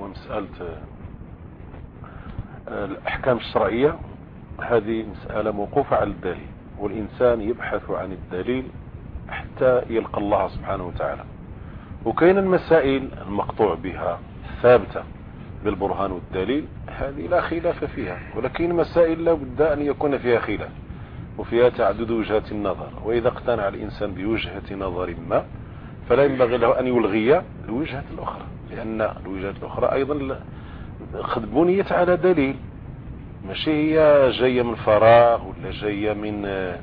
ومسألة الأحكام الشرعية هذه مسألة موقوفة على الدليل، والإنسان يبحث عن الدليل حتى يلقى الله سبحانه وتعالى. وكاين المسائل المقطوع بها ثابتة بالبرهان والدليل هذه لا خلاف فيها، ولكن مسائل لا بد أن يكون فيها خلاف وفيها تعدد وجهات النظر، وإذا اقتنع الإنسان بوجهة نظر ما فلا ينبغي له أن يلغي الوجهة الأخرى، لأن الوجهة الأخرى أيضا قد بنيت على دليل، ماشي هي جاية من فراغ ولا جاية من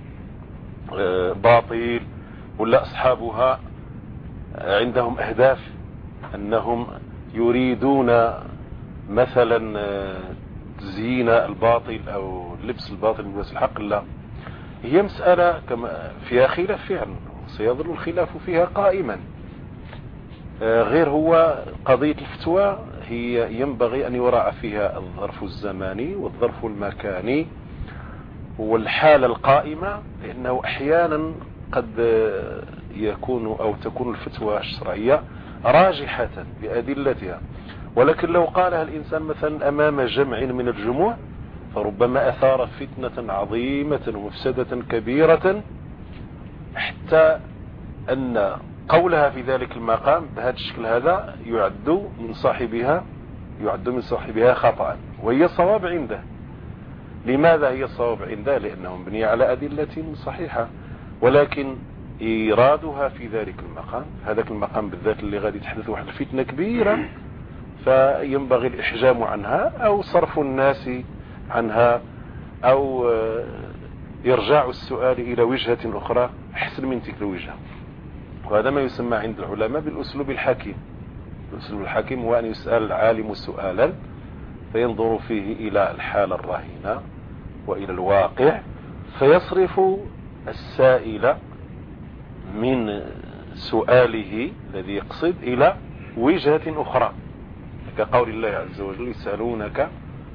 باطل، ولا أصحابها عندهم أهداف أنهم يريدون مثلا تزيين الباطل أو لبس الباطل بلباس الحق. لا، هي مسألة كما فيها خلاف فعلا، سيظل الخلاف فيها قائما. غير هو قضية الفتوى هي ينبغي أن يراعى فيها الظرف الزماني والظرف المكاني والحالة القائمة، لأنه أحيانا قد يكون أو تكون الفتوى الشرعية راجحة بأدلتها، ولكن لو قالها الإنسان مثلا أمام جمع من الجموع فربما أثار فتنة عظيمة ومفسدة كبيرة، حتى أن قولها في ذلك المقام بهذا الشكل هذا يعد من صاحبها خطأ، وهي الصواب عنده. لماذا هي الصواب عنده؟ لأنه مبني على أدلة صحيحة، ولكن إيرادها في ذلك المقام، هذاك المقام بالذات اللي غادي تحدث واحد الفتنة كبيرة، فينبغي الإحجام عنها أو صرف الناس عنها أو إرجاع السؤال إلى وجهة أخرى أحسن من تلك الوجهة. وهذا ما يسمى عند العلماء بالأسلوب الحكيم. الأسلوب الحكيم هو أن يسأل العالم سؤالا فينظر فيه إلى الحالة الراهنة وإلى الواقع، فيصرف السائل من سؤاله الذي يقصد إلى وجهة أخرى، كقول الله عز وجل يسألونك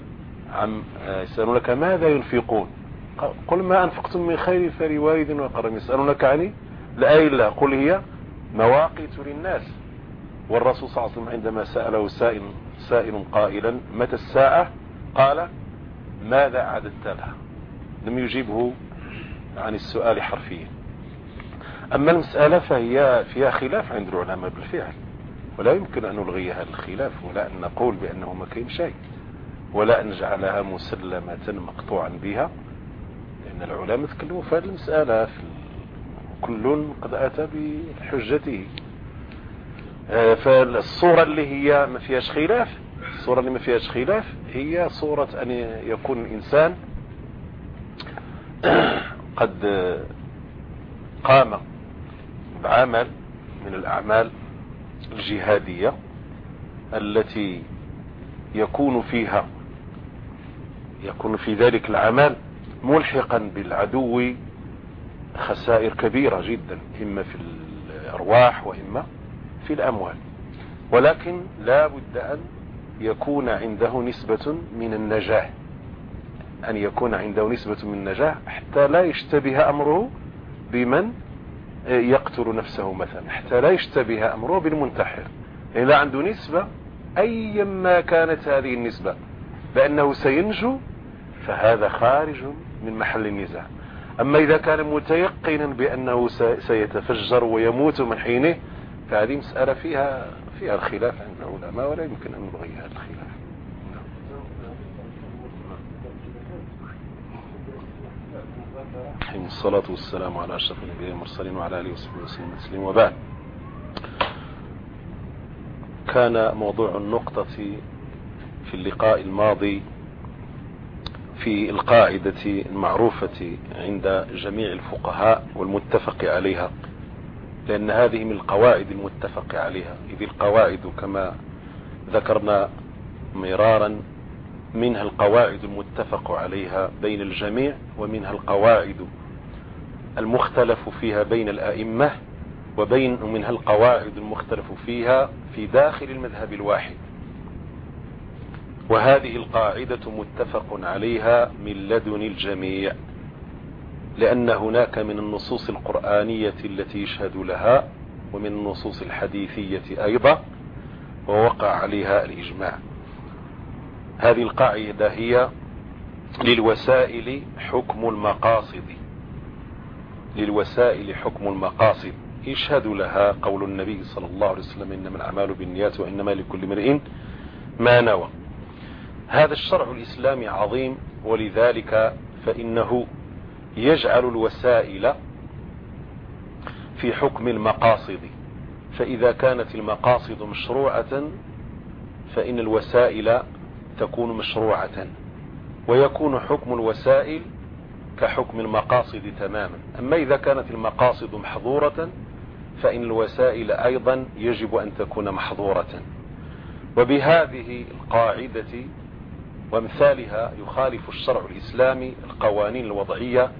ماذا ينفقون قل ما أنفقتم من خير فلوالد وأقربين. يسألونك عني الآية الله قل هي مواقيت للناس. والرسول صلى الله عليه وسلم عندما سأله سائل قائلا متى الساعة قال ماذا أعددت لها، لم يجيبه عن السؤال حرفيا. أما المسألة فهي فيها خلاف عند العلماء بالفعل، ولا يمكن أن نلغي هذا الخلاف، ولا أن نقول بأنه ما كاين شيء، ولا أن نجعلها مسلمة مقطوعا بها، لأن العلماء تكلموا في هذه المسألة، كل قد أتى بحجته. فالصورة اللي هي ما فيهاش خلاف، الصورة اللي ما فيهاش خلاف هي صورة أن يكون الإنسان قد قام بعمل من الأعمال الجهادية التي يكون في ذلك العمل ملحقا بالعدو خسائر كبيرة جدا، إما في الأرواح وإما في الأموال، ولكن لا بد أن يكون عنده نسبة من النجاح، أن يكون عنده نسبة من النجاح حتى لا يشتبه أمره بمن يقتل نفسه مثلا، حتى لا يشتبه أمره بالمنتحر، يعني لا عنده نسبة أيما كانت هذه النسبة بأنه سينجو، فهذا خارج من محل النزاع. أما إذا كان متيقنا بأنه سيتفجر ويموت من حينه، فهذه مسألة فيها الخلاف عند العلماء، ولا يمكن أن نلغي هذا الخلاف. الصلاة والسلام على أشرف النبيين والمرسلين وعلى آله وصحبه وسلم. وبعد، كان موضوع النقطة في اللقاء الماضي في القاعدة المعروفة عند جميع الفقهاء والمتفق عليها، لأن هذه من القواعد المتفق عليها، إذ القواعد كما ذكرنا مرارا منها القواعد المتفق عليها بين الجميع، ومنها القواعد المختلف فيها بين الأئمة، ومنها القواعد المختلف فيها في داخل المذهب الواحد. وهذه القاعدة متفق عليها من لدن الجميع، لأن هناك من النصوص القرآنية التي يشهد لها، ومن النصوص الحديثية أيضا، وهو وقع عليها الإجماع. هذه القاعدة هي للوسائل حكم المقاصد. للوسائل حكم المقاصد يشهد لها قول النبي صلى الله عليه وسلم إنما الأعمال بالنيات وإنما لكل امرئ ما نوى. هذا الشرع الإسلامي عظيم، ولذلك فإنه يجعل الوسائل في حكم المقاصد. فإذا كانت المقاصد مشروعة فإن الوسائل تكون مشروعة، ويكون حكم الوسائل كحكم المقاصد تماما. أما إذا كانت المقاصد محظورة فإن الوسائل أيضا يجب أن تكون محظورة. وبهذه القاعدة وامثالها يخالف الشرع الإسلامي القوانين الوضعية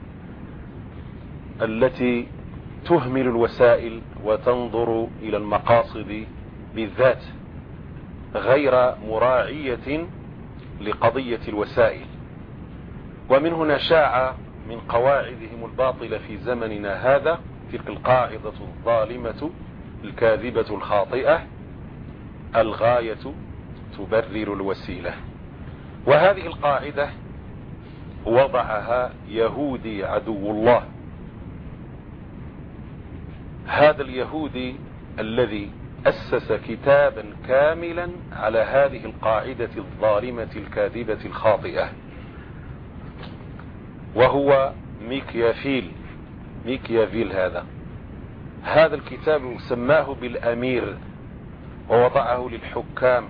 التي تهمل الوسائل وتنظر إلى المقاصد بالذات غير مراعية لقضية الوسائل. ومن هنا شاع من قواعدهم الباطلة في زمننا هذا تلك القاعدة الظالمة الكاذبة الخاطئة: الغاية تبرر الوسيلة. وهذه القاعدة وضعها يهودي عدو الله. هذا اليهودي الذي أسس كتابا كاملا على هذه القاعدة الظالمة الكاذبة الخاطئة، وهو ميكيافيل. هذا الكتاب سماه بالأمير ووضعه للحكام،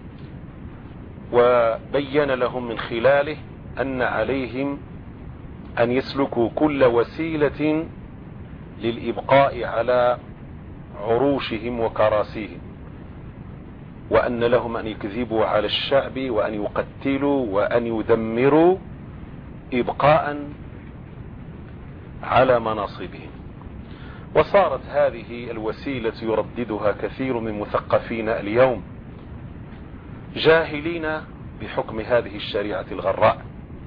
وبين لهم من خلاله أن عليهم أن يسلكوا كل وسيلة للإبقاء على عروشهم وكراسيهم، وأن لهم أن يكذبوا على الشعب وأن يقتلوا وأن يدمروا إبقاء على مناصبهم. وصارت هذه الوسيلة يرددها كثير من مثقفين اليوم جاهلين بحكم هذه الشريعة الغراء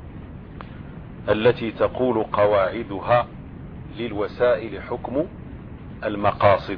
التي تقول قواعدها للوسائل حكم المقاصد.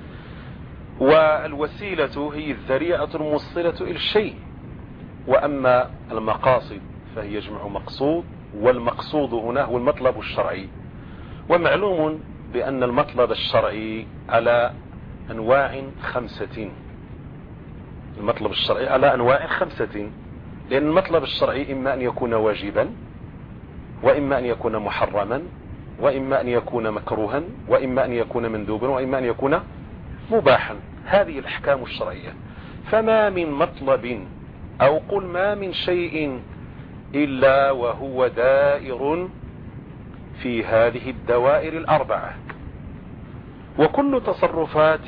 والوسيلة هي الذريعة الموصلة إلى الشيء، وأما المقاصد فهي جمع مقصود، والمقصود هنا هو المطلب الشرعي. ومعلوم بأن المطلب الشرعي على أنواع 5. المطلب الشرعي على أنواع 5، لأن المطلب الشرعي إما أن يكون واجبا، وإما أن يكون محرما، وإما أن يكون مكروها، وإما أن يكون مندوبا، وإما أن يكون مباحا. هذه الأحكام الشرعية. فما من مطلب أو قل ما من شيء إلا وهو دائر في هذه الدوائر 4. وكل تصرفات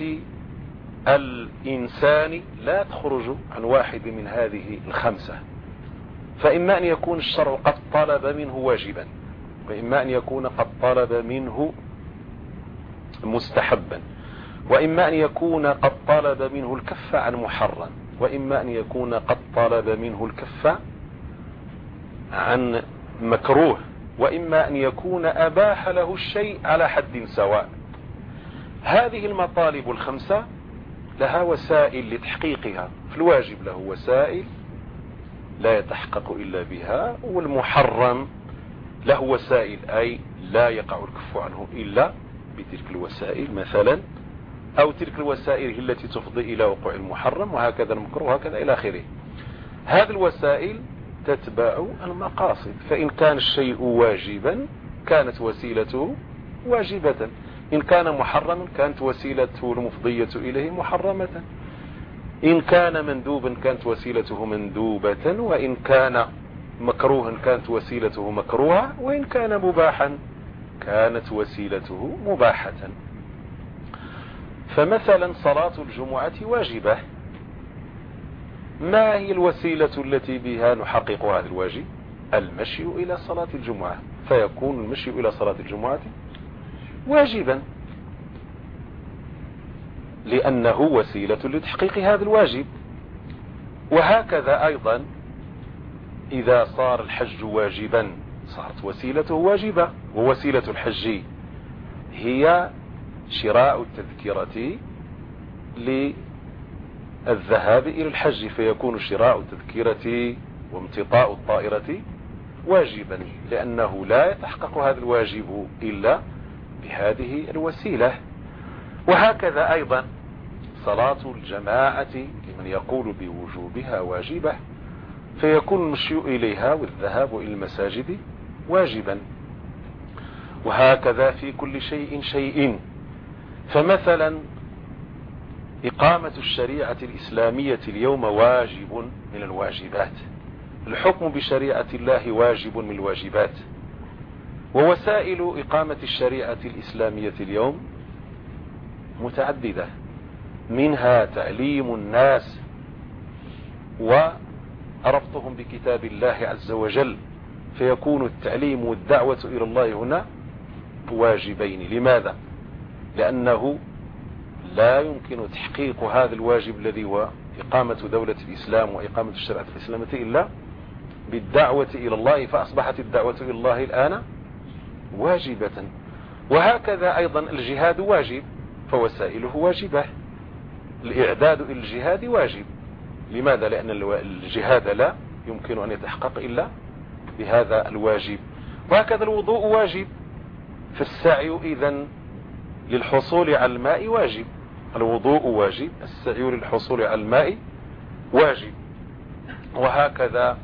الإنسان لا تخرج عن واحد من هذه 5. فإما أن يكون الشرع قد طلب منه واجبا، وإما أن يكون قد طلب منه مستحبا، وإما أن يكون قد طلب منه الكف عن محرم، وإما أن يكون قد طلب منه الكف عن مكروه، وإما أن يكون أباح له الشيء على حد سواء. هذه المطالب 5 لها وسائل لتحقيقها. في الواجب له وسائل لا يتحقق إلا بها، والمحرم له وسائل أي لا يقع الكف عنه إلا بتلك الوسائل مثلا، أو تلك الوسائل هي التي تفضي إلى وقوع المحرم، وهكذا المكروه، وهكذا إلى آخره. هذه الوسائل تتبع المقاصد. فإن كان الشيء واجبا كانت وسيلته واجبة، إن كان محرما كانت وسيلته المفضية إليه محرمة، إن كان مندوبا كانت وسيلته مندوبة، وإن كان مكروها كانت وسيلته مكروهة، وإن كان مباحا كانت وسيلته مباحة. فمثلا صلاة الجمعة واجبة. ما هي الوسيلة التي بها نحقق هذا الواجب؟ المشي إلى صلاة الجمعة، فيكون المشي إلى صلاة الجمعة واجبا لأنه وسيلة لتحقيق هذا الواجب. وهكذا أيضا إذا صار الحج واجبا صارت وسيلته واجبة. ووسيلة الحج هي شراء التذكرة الذهاب إلى الحج، فيكون شراء التذكرة وامتطاء الطائرة واجبا، لأنه لا يتحقق هذا الواجب إلا بهذه الوسيلة. وهكذا أيضا صلاة الجماعة لمن يقول بوجوبها واجبة، فيكون المشي إليها والذهاب إلى المساجد واجبا. وهكذا في كل شيء. فمثلا إقامة الشريعة الإسلامية اليوم واجب من الواجبات، الحكم بشريعة الله واجب من الواجبات. ووسائل إقامة الشريعة الإسلامية اليوم متعددة، منها تعليم الناس وربطهم بكتاب الله عز وجل، فيكون التعليم والدعوة إلى الله هنا واجبين. لماذا؟ لأنه لا يمكن تحقيق هذا الواجب الذي هو إقامة دولة الإسلام وإقامة الشريعة الإسلامية إلا بالدعوة إلى الله، فأصبحت الدعوة إلى الله الآن واجبة. وهكذا أيضا الجهاد واجب، فوسائله واجبة. الإعداد إلى الجهاد واجب. لماذا؟ لأن الجهاد لا يمكن أن يتحقق إلا بهذا الواجب. وهكذا الوضوء واجب، فالسعي إذن للحصول على الماء واجب. الوضوء واجب، السعي للحصول على الماء واجب. وهكذا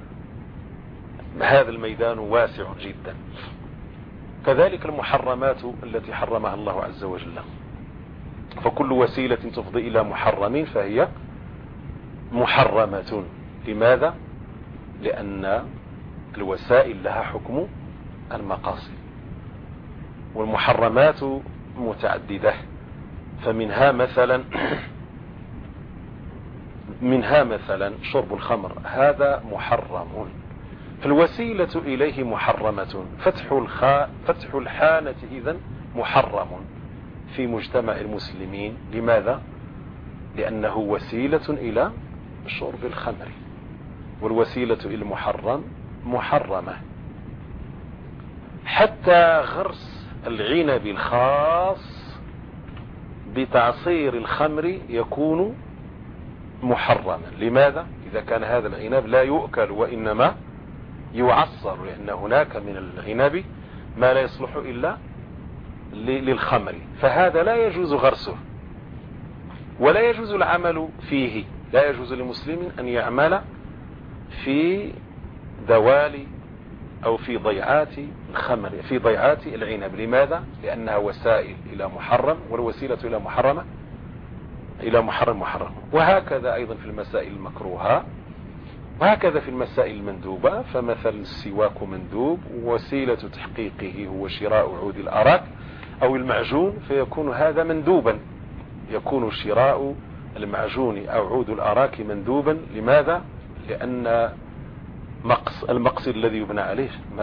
هذا الميدان واسع جدا. كذلك المحرمات التي حرمها الله عز وجل، فكل وسيلة تفضي إلى محرم فهي محرمة. لماذا؟ لأن الوسائل لها حكم المقاصد، والمحرمات متعددة. فمنها مثلا شرب الخمر، هذا محرم، فالوسيلة إليه محرمة. فتح الحانة إذن محرم في مجتمع المسلمين. لماذا؟ لأنه وسيلة إلى شرب الخمر، والوسيلة إلى المحرم محرمة. حتى غرس العنب الخاص بتعصير الخمر يكون محرما. لماذا؟ إذا كان هذا العنب لا يؤكل وإنما يعصر، لأن هناك من العنب ما لا يصلح إلا للخمر، فهذا لا يجوز غرسه ولا يجوز العمل فيه. لا يجوز لمسلم أن يعمل في دوال أو في ضيعات الخمر، في ضيعات العنب. لماذا؟ لأنها وسائل إلى محرم، والوسيلة إلى محرم. وهكذا أيضا في المسائل المكروهة، وهكذا في المسائل المندوبة. فمثل السواك مندوب، وسيلة تحقيقه هو شراء عود الأراك أو المعجون، فيكون هذا مندوبا. يكون شراء المعجون أو عود الأراك مندوبا. لماذا؟ لأن المقصد الذي يبنى عليه ما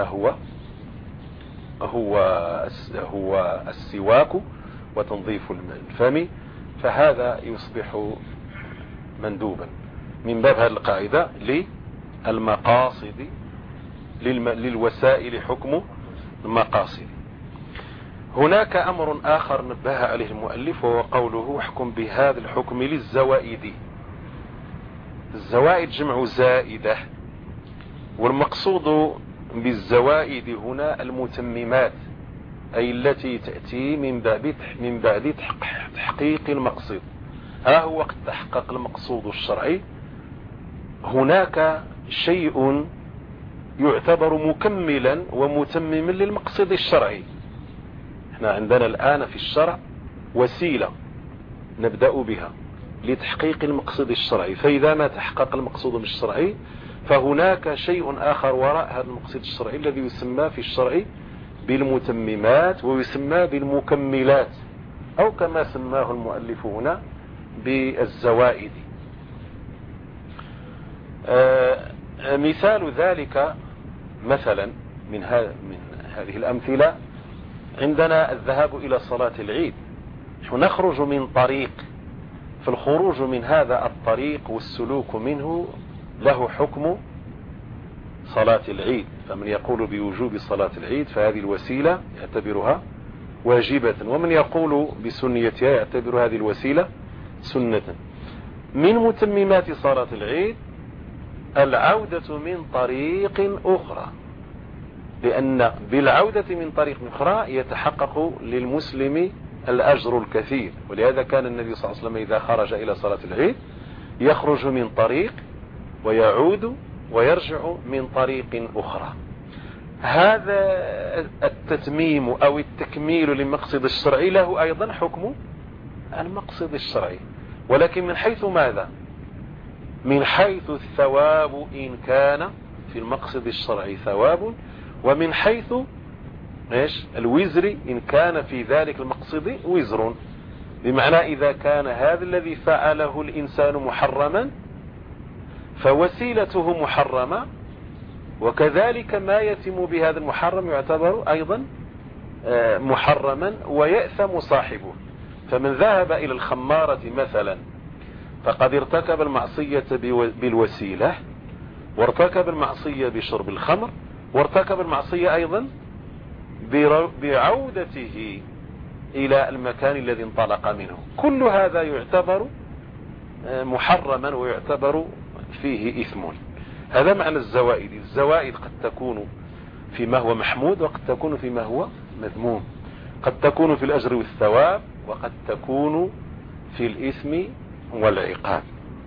هو السواك وتنظيف الفم، فهذا يصبح مندوبا. من باب هذه القاعدة للمقاصد، للوسائل حكم المقاصد. هناك أمر آخر نبه عليه المؤلف، وهو قوله احكم بهذا الحكم للزوائد. الزوائد جمع زائدة، والمقصود بالزوائد هنا المتممات، أي التي تأتي من بعد تحقيق المقصود. ها هو قد تحقق المقصود الشرعي، هناك شيء يعتبر مكملا ومتمما للمقصد الشرعي. احنا عندنا الآن في الشرع وسيلة نبدأ بها لتحقيق المقصد الشرعي، فإذا ما تحقق المقصود الشرعي فهناك شيء آخر وراء هذا المقصد الشرعي الذي يسمى في الشرع بالمتممات، ويسمى بالمكملات، أو كما سماه المؤلف هنا بالزوائد. مثال ذلك مثلا من هذه الأمثلة عندنا الذهاب إلى صلاة العيد. نخرج من طريق، فالخروج من هذا الطريق والسلوك منه له حكم صلاة العيد. فمن يقول بوجوب صلاة العيد فهذه الوسيلة يعتبرها واجبة، ومن يقول بسنيتها يعتبر هذه الوسيلة سنة. من متممات صلاة العيد العودة من طريق أخرى، لأن بالعودة من طريق أخرى يتحقق للمسلم الأجر الكثير. ولهذا كان النبي صلى الله عليه وسلم إذا خرج إلى صلاة العيد يخرج من طريق ويعود ويرجع من طريق أخرى. هذا التتميم أو التكميل للمقصد الشرعي له أيضا حكم المقصد الشرعي، ولكن من حيث ماذا؟ من حيث الثواب إن كان في المقصد الشرعي ثواب، ومن حيث الوزر إن كان في ذلك المقصد وزر. بمعنى إذا كان هذا الذي فعله الإنسان محرما فوسيلته محرمة، وكذلك ما يتم بهذا المحرم يعتبر أيضا محرما ويأثم صاحبه. فمن ذهب إلى الخمارة مثلا فقد ارتكب المعصية بالوسيلة، وارتكب المعصية بشرب الخمر، وارتكب المعصية أيضا بعودته إلى المكان الذي انطلق منه. كل هذا يعتبر محرما ويعتبر فيه إثم. هذا معنى الزوائد. الزوائد قد تكون فيما هو محمود وقد تكون فيما هو مذموم، قد تكون في الأجر والثواب وقد تكون في الإثم والعقاب.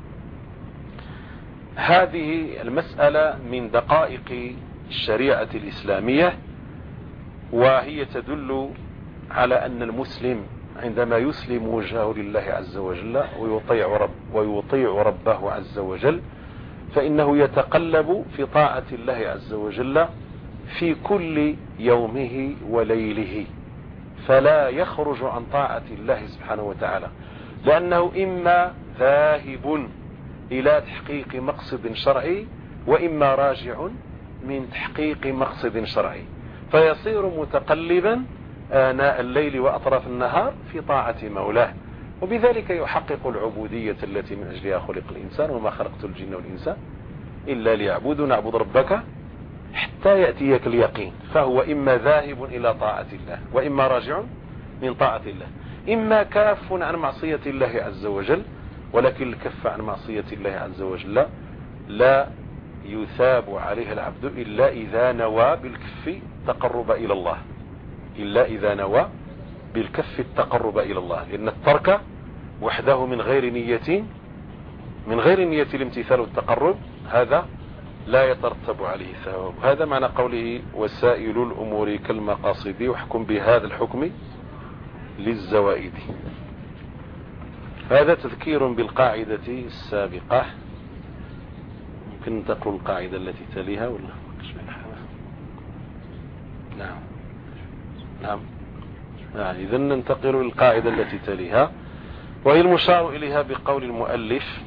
هذه المسألة من دقائق الشريعة الإسلامية، وهي تدل على أن المسلم عندما يسلم وجهه لله عز وجل ويطيع ربه عز وجل فإنه يتقلب في طاعة الله عز وجل في كل يومه وليله، فلا يخرج عن طاعة الله سبحانه وتعالى، لأنه إما ذاهب إلى تحقيق مقصد شرعي وإما راجع من تحقيق مقصد شرعي، فيصير متقلبا آناء الليل وأطراف النهار في طاعة مولاه، وبذلك يحقق العبودية التي من أجلها خلق الإنسان: وما خلقت الجن والإنس إلا ليعبدوا. نعبد ربك حتى يأتيك اليقين. فهو إما ذاهب إلى طاعة الله وإما راجع من طاعة الله، إما كاف عن معصية الله عز وجل، ولكن الكف عن معصية الله عز وجل لا يثاب عليه العبد إلا إذا نوى بالكف التقرب إلى الله، إلا إذا نوى بالكف التقرب إلى الله، لأن الترك وحده من غير نية الامتثال والتقرب هذا لا يترتب عليه ثواب. هذا معنى قوله: وسائل الأمور كالمقاصد واحكم بهذا الحكم للزوائد. هذا تذكير بالقاعدة السابقة. ممكن تقول القاعدة التي تليها ولا؟ نعم. إذن ننتقل للقاعدة التي تليها، وهي المشار إليها بقول المؤلف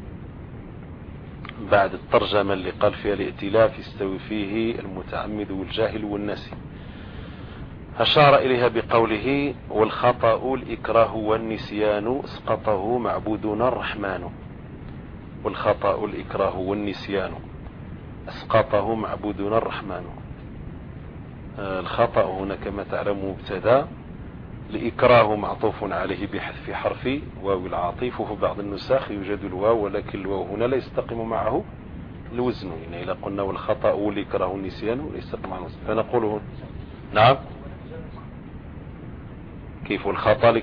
بعد الترجمة اللي قال فيها: الائتلاف يستوي فيه المتعمد والجاهل والناسي. أشار إليها بقوله: والخطأ الإكراه والنسيان اسقطه معبودنا الرحمن. والخطأ الإكراه والنسيان اسقطه معبودنا الرحمن. الخطأ هنا كما تعلم مبتدا، الإكراه معطوف عليه بحذف حرف واو العاطف، وفي بعض النساخ يوجد الواو ولكن الواو هنا لا يستقيم معه الوزن. يعني إذا قلنا والخطأ والإكراه والنسيان لا يستقيم معه الوزن فنقوله نعم. كيف الخطأ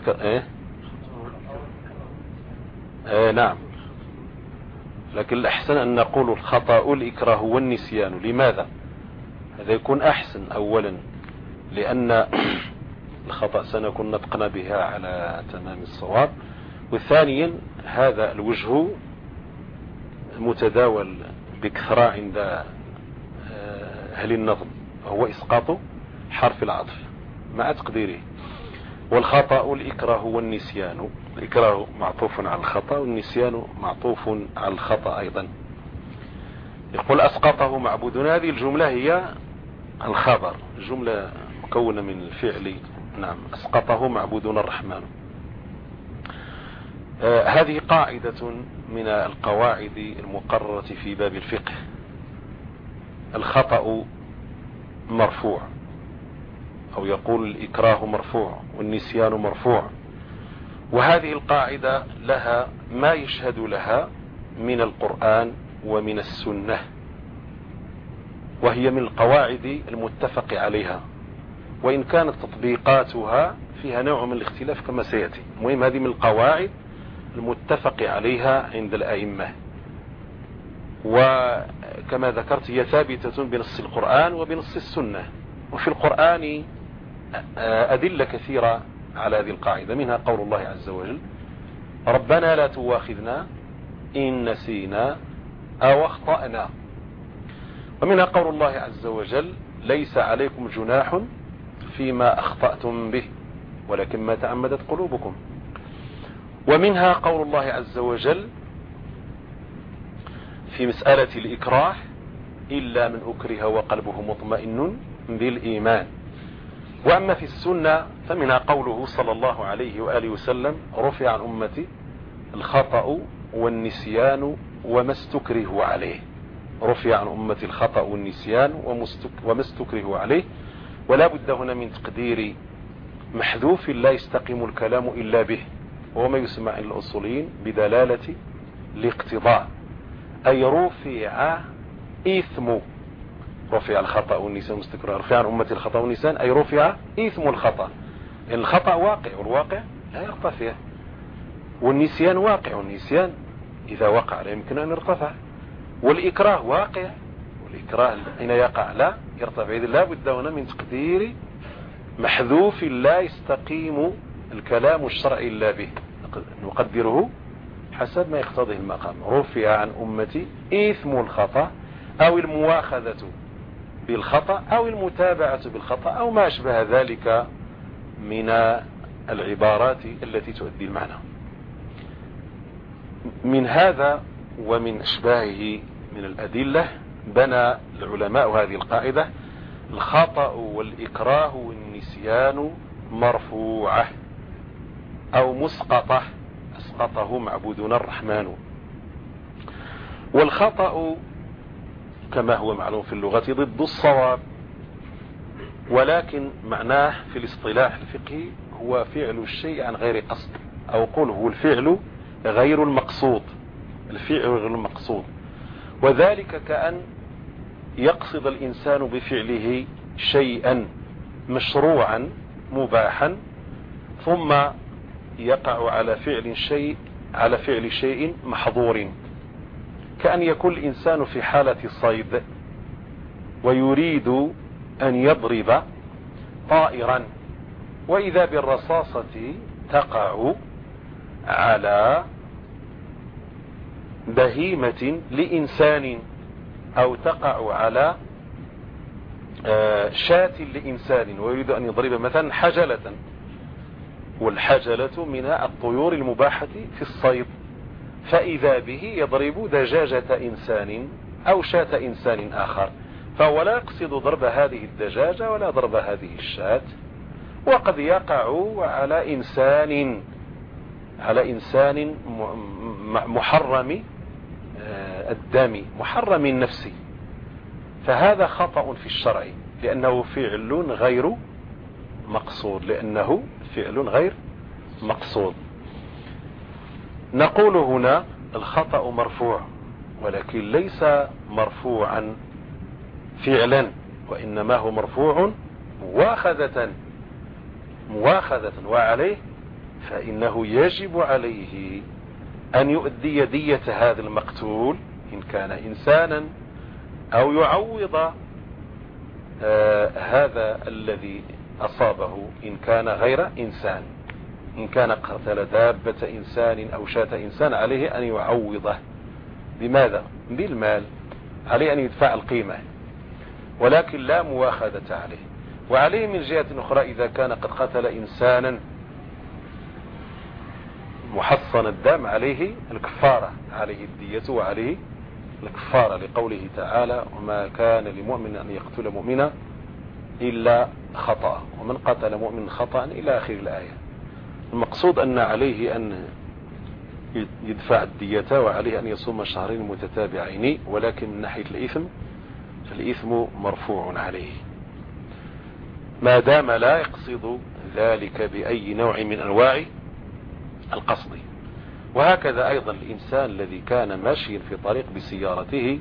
نعم، لكن الأحسن أن نقول الخطأ الإكراه والنسيان. لماذا؟ هذا يكون أحسن. أولا لأن الخطأ سنكون نطقنا بها على تمام الصواب، وثانيا هذا الوجه المتداول بكثرة عند أهل النظم هو إسقاط حرف العطف مع تقديره. والخطأ الإكراه والنسيان، الإكراه معطوف على الخطأ والنسيان معطوف على الخطأ أيضا. يقول أسقطه معبودنا، هذه الجملة هي الخبر، الجملة مكونة من الفعل. نعم، أسقطه معبودنا الرحمن. هذه قاعدة من القواعد المقررة في باب الفقه. الخطأ مرفوع، أو يقول الإكراه مرفوع والنسيان مرفوع، وهذه القاعدة لها ما يشهد لها من القرآن ومن السنة، وهي من القواعد المتفق عليها، وإن كانت تطبيقاتها فيها نوع من الاختلاف كما سيأتي. المهم هذه من القواعد المتفق عليها عند الأئمة، وكما ذكرت هي ثابتة بنص القرآن وبنص السنة. وفي القرآن أدلة كثيرة على هذه القاعدة، منها قول الله عز وجل: ربنا لا تواخذنا إن نسينا أو أخطأنا. ومنها قول الله عز وجل: ليس عليكم جناح فيما أخطأتم به ولكن ما تعمدت قلوبكم. ومنها قول الله عز وجل في مسألة الإكراه: إلا من أكره وقلبه مطمئن بالإيمان. وأما في السنة فمنها قوله صلى الله عليه وآله وسلم: رفع عن أمتي الخطأ والنسيان وما استكره عليه. رفع عن أمتي الخطأ والنسيان وما استكره عليه. ولا بد هنا من تقدير محذوف لا يستقيم الكلام إلا به، وهو ما يسمى عند الأصوليين بدلالة الاقتضاء، أي رفع إثم. رفع الخطأ والنسيان مستكره، رفع عن أمتي الخطأ والنسيان أي رفع إثم الخطأ. يعني الخطأ واقع والواقع لا يرتفع، والنسيان واقع والنسيان إذا وقع لا يمكن أن يرتفع، والإكراه واقع والإكراه حين يقع لا يرتفع. إذن لا بد هنا من تقدير محذوف لا يستقيم الكلام الشرعي إلا به، نقدره حسب ما يقتضيه المقام. رفع عن أمتي إثم الخطأ أو المواخذة بالخطأ أو المتابعة بالخطأ أو ما أشبه ذلك من العبارات التي تؤدي المعنى. من هذا ومن أشباهه من الأدلة بنى العلماء هذه القاعدة: الخطأ والإكراه والنسيان مرفوعة أو مسقطة، أسقطه معبودنا الرحمن. والخطأ كما هو معلوم في اللغة ضد الصواب، ولكن معناه في الاصطلاح الفقهي هو فعل الشيء عن غير قصد، أو قل هو الفعل غير المقصود، الفعل غير المقصود. وذلك كأن يقصد الإنسان بفعله شيئا مشروعا مباحا ثم يقع على فعل شيء محظور، كأن يكون الإنسان في حالة صيد ويريد أن يضرب طائرا، وإذا بالرصاصة تقع على بهيمة لإنسان أو تقع على شاة لإنسان، ويريد أن يضرب مثلا حجلة، والحجلة من الطيور المباحة في الصيد، فإذا به يضرب دجاجة إنسان أو شاة إنسان آخر، فهو لا يقصد ضرب هذه الدجاجة ولا ضرب هذه الشاة، وقد يقع على إنسان محرم الدم محرم النفس، فهذا خطأ في الشرع لأنه فعل غير مقصود. نقول هنا الخطأ مرفوع، ولكن ليس مرفوعا فعلا، وإنما هو مرفوع مواخذة، وعليه فإنه يجب عليه أن يؤدي دية هذا المقتول إن كان إنسانا، أو يعوض هذا الذي أصابه إن كان غير إنسان. إن كان قتل دابة إنسان أو شاة إنسان عليه أن يعوضه. بماذا؟ بالمال، عليه أن يدفع القيمة، ولكن لا مواخذة عليه. وعليه من جهة أخرى إذا كان قد قتل إنسانا محصن الدم عليه الكفارة، عليه الدية وعليه الكفارة، لقوله تعالى: وما كان لمؤمن أن يقتل مؤمنا إلا خطأ ومن قتل مؤمن خطأ إلى آخر الآية. المقصود أن عليه أن يدفع الدية وعليه أن يصوم شهرين متتابعين، ولكن من ناحية الإثم مرفوع عليه ما دام لا يقصد ذلك بأي نوع من أنواع القصدي. وهكذا أيضا الإنسان الذي كان ماشيا في طريق بسيارته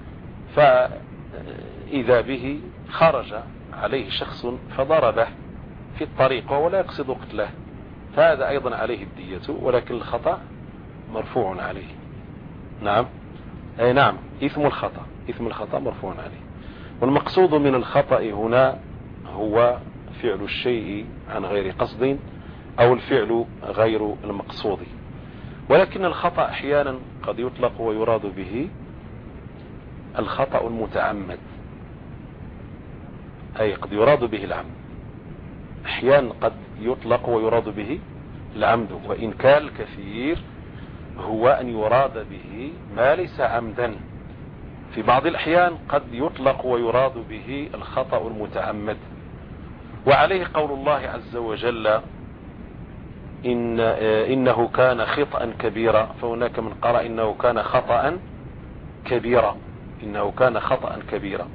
فإذا به خرج عليه شخص فضربه في الطريق وهو لا يقصد قتله، فهذا أيضا عليه الدية، ولكن الخطأ مرفوع عليه. نعم، أي نعم، إثم الخطأ مرفوع عليه. والمقصود من الخطأ هنا هو فعل الشيء عن غير قصد أو الفعل غير المقصود. ولكن الخطأ أحيانا قد يطلق ويراد به الخطأ المتعمد، أي قد يراد به العمد. أحيانا قد يطلق ويراد به العمد، وإن كان الكثير هو أن يراد به ما ليس عمدا. في بعض الأحيان قد يطلق ويراد به الخطأ المتعمد، وعليه قول الله عز وجل إنه كان خطأ كبيرا، فهناك من قرأ إنه كان خطأ كبيرا، إنه كان خطأ كبيرا.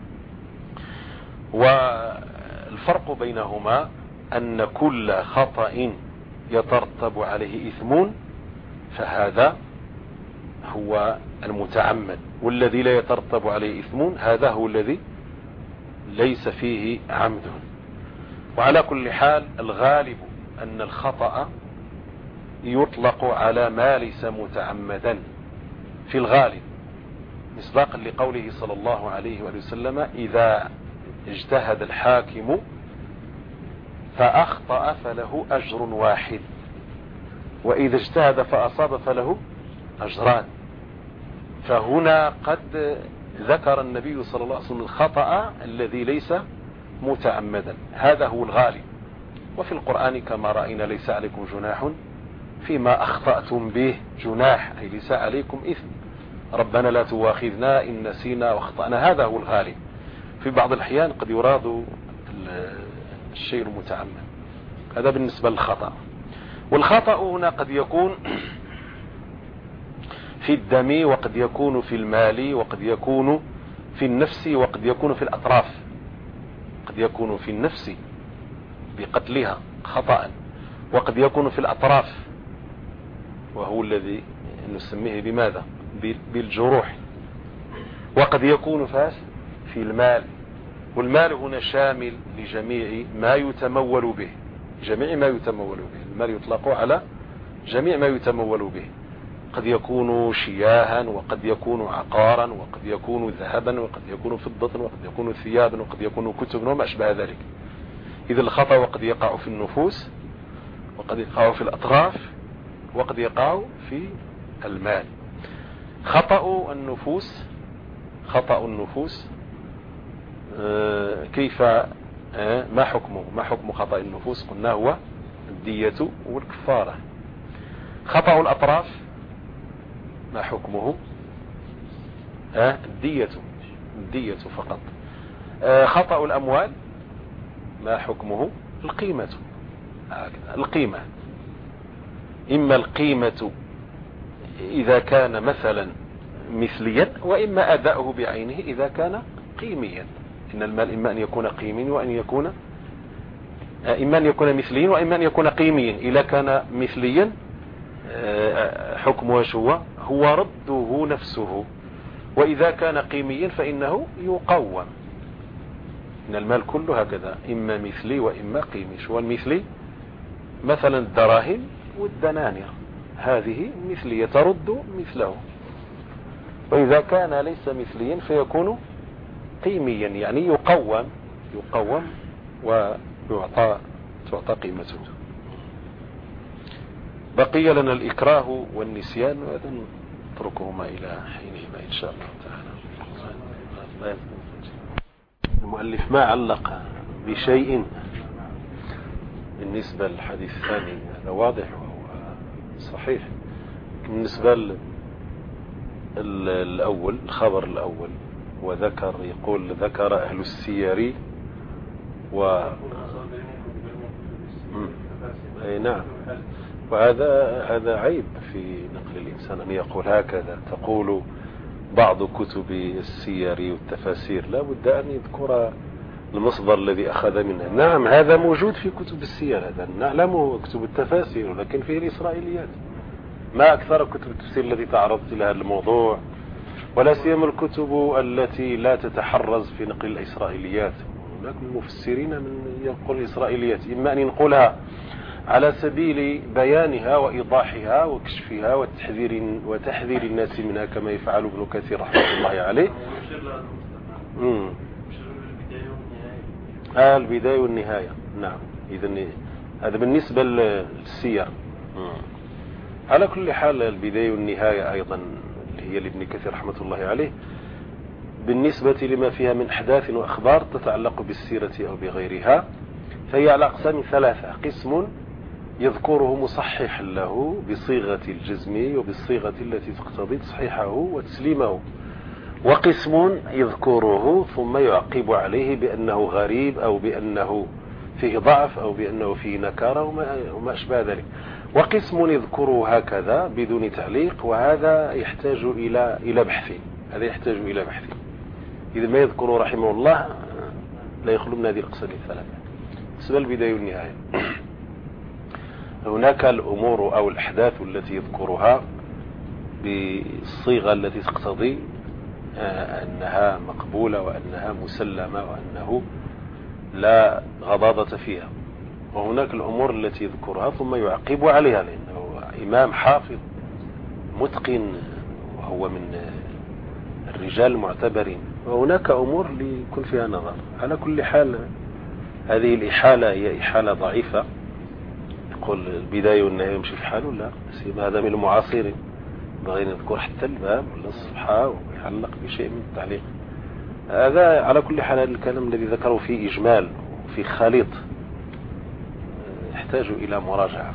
والفرق بينهما أن كل خطأ يترتب عليه إثم فهذا هو المتعمد، والذي لا يترتب عليه إثم هذا هو الذي ليس فيه عمد. وعلى كل حال الغالب أن الخطأ يطلق على ما ليس متعمدا في الغالب، مصداقا لقوله صلى الله عليه وسلم إذا اجتهد الحاكم فأخطأ فله أجر واحد، وإذا اجتهد فأصاب فله أجران. فهنا قد ذكر النبي صلى الله عليه وسلم الخطأ الذي ليس متعمدا، هذا هو الغالب. وفي القرآن كما رأينا ليس عليكم جناح فيما أخطأتم به، جناح أي ليس عليكم إثم، ربنا لا تواخذنا إن نسينا واخطأنا، هذا هو الغالب. في بعض الأحيان قد يراد الشيء المتعمد، هذا بالنسبة للخطأ. والخطأ هنا قد يكون في الدم، وقد يكون في المال، وقد يكون في النفس، وقد يكون في الأطراف. قد يكون في النفس بقتلها خطأ، وقد يكون في الأطراف وهو الذي نسميه بماذا؟ بالجروح. وقد يكون في المال، والمال هنا شامل لجميع ما يتمول به، جميع ما يتمول به. المال يطلق على جميع ما يتمول به، قد يكون شياها، وقد يكون عقارا، وقد يكون ذهبا، وقد يكون فضة، وقد يكون ثيابا، وقد يكون كتب وما أشبه ذلك. إذا الخطأ وقد يقع في النفوس، وقد يقع في الأطراف، وقد يقع في المال. خطأ النفوس كيف ما حكمه؟ ما حكم خطأ النفوس؟ قلنا هو الدية والكفارة. خطأ الأطراف ما حكمه؟ الدية فقط. خطأ الأموال ما حكمه؟ القيمة. إما القيمة إذا كان مثلا مثليا، وإما أداؤه بعينه إذا كان قيميا. إن المال إما أن يكون قيميا إما أن يكون مثليا، وإما أن يكون قيميا. إذا كان مثليا حكمه هو رده نفسه، وإذا كان قيميا فإنه يقوم. إن المال كله هكذا، إما مثلي وإما قيمي. شو المثلي؟ مثلا الدراهم والدنانير، هذه مثلية ترد مثله. وإذا كان ليس مثليا فيكون قيميا، يعني يقوم وتعطى قيمته. بقي لنا الإكراه والنسيان، وهذا نتركهما إلى حينهما إن شاء الله تعالى. المؤلف ما علق بشيء بالنسبة للحديث الثاني، هذا واضح وهو صحيح. بالنسبة الأول، الخبر الأول، ذكر أهل السير أي نعم. وهذا عيب في نقل الإنسان أن يقول هكذا. تقول بعض كتب السير والتفاسير لا بد أن يذكر المصدر الذي أخذ منه. نعم هذا موجود في كتب السير، هذا نعلمه، كتب التفاسير، لكن فيه الإسرائيليات. ما أكثر كتب التفسير التي تعرضت لهذا الموضوع، ولا سيما الكتب التي لا تتحرز في نقل الإسرائيليات. هناك المفسرين من ينقل الإسرائيليات، إما أن ينقلها على سبيل بيانها وإيضاحها وكشفها وتحذير الناس منها كما يفعل ابن كثير رحمة الله عليه. البداية والنهاية. نعم، إذن هذا بالنسبة للسير. على كل حال البداية والنهاية أيضا اللي هي لابن كثير رحمة الله عليه، بالنسبة لما فيها من أحداث وأخبار تتعلق بالسيرة أو بغيرها، فهي على أقسام ثلاثة: قسم يذكره مصححا له بصيغة الجزم وبالصيغة التي تقتضي تصحيحه وتسليمه، وقسم يذكره ثم يعقب عليه بأنه غريب أو بأنه فيه ضعف أو بأنه فيه نكارة وما أشبه ذلك، وقسم يذكره هكذا بدون تعليق، وهذا يحتاج إلى بحث. هذا يحتاج إلى بحث. إذا ما يذكره رحمه الله لا يخلو من هذه الأقسام الثلاثة. بالنسبة للبداية والنهاية، هناك الأمور أو الأحداث التي يذكرها بالصيغة التي تقتضي أنها مقبولة وأنها مسلمة وأنه لا غضاضة فيها، وهناك الأمور التي يذكرها ثم يعقب عليها لأنه إمام حافظ متقن وهو من الرجال المعتبرين، وهناك أمور ليكون فيها نظر. على كل حال هذه الإحالة هي إحالة ضعيفة، يقول البداية والنهاية يمشي في حاله، لا سيما هذا من المعاصرين، بغينا نذكر حتى الباب ولا الصفحة ويعلق بشيء من التعليق. هذا على كل حال الكلام الذي ذكره فيه إجمال وفي خليط يحتاج إلى مراجعة.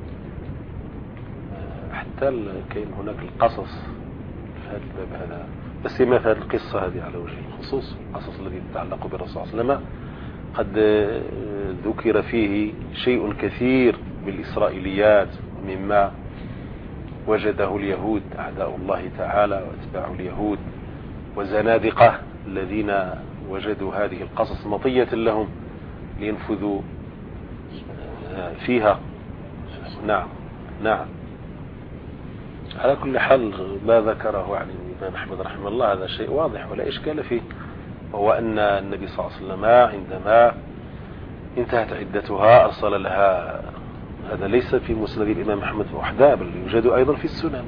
حتى كاين هناك القصص في هذا الباب هذا، بس ما في هذه القصة هذه على وجه الخصوص، القصص الذي تتعلق بالرسول صلى الله عليه وسلم قد ذكر فيه شيء كثير بالإسرائيليات مما وجده اليهود أعداء الله تعالى واتباع اليهود وزنادقة الذين وجدوا هذه القصص مطية لهم لينفذوا فيها. نعم نعم. على كل حال ما ذكره عن الإمام أحمد رحمه الله هذا شيء واضح ولا إشكال فيه، وهو أن النبي صلى الله عليه وسلم عندما انتهت عدتها أرسل لها. هذا ليس في مسند الإمام أحمد وحده، بل يوجد أيضا في السنن،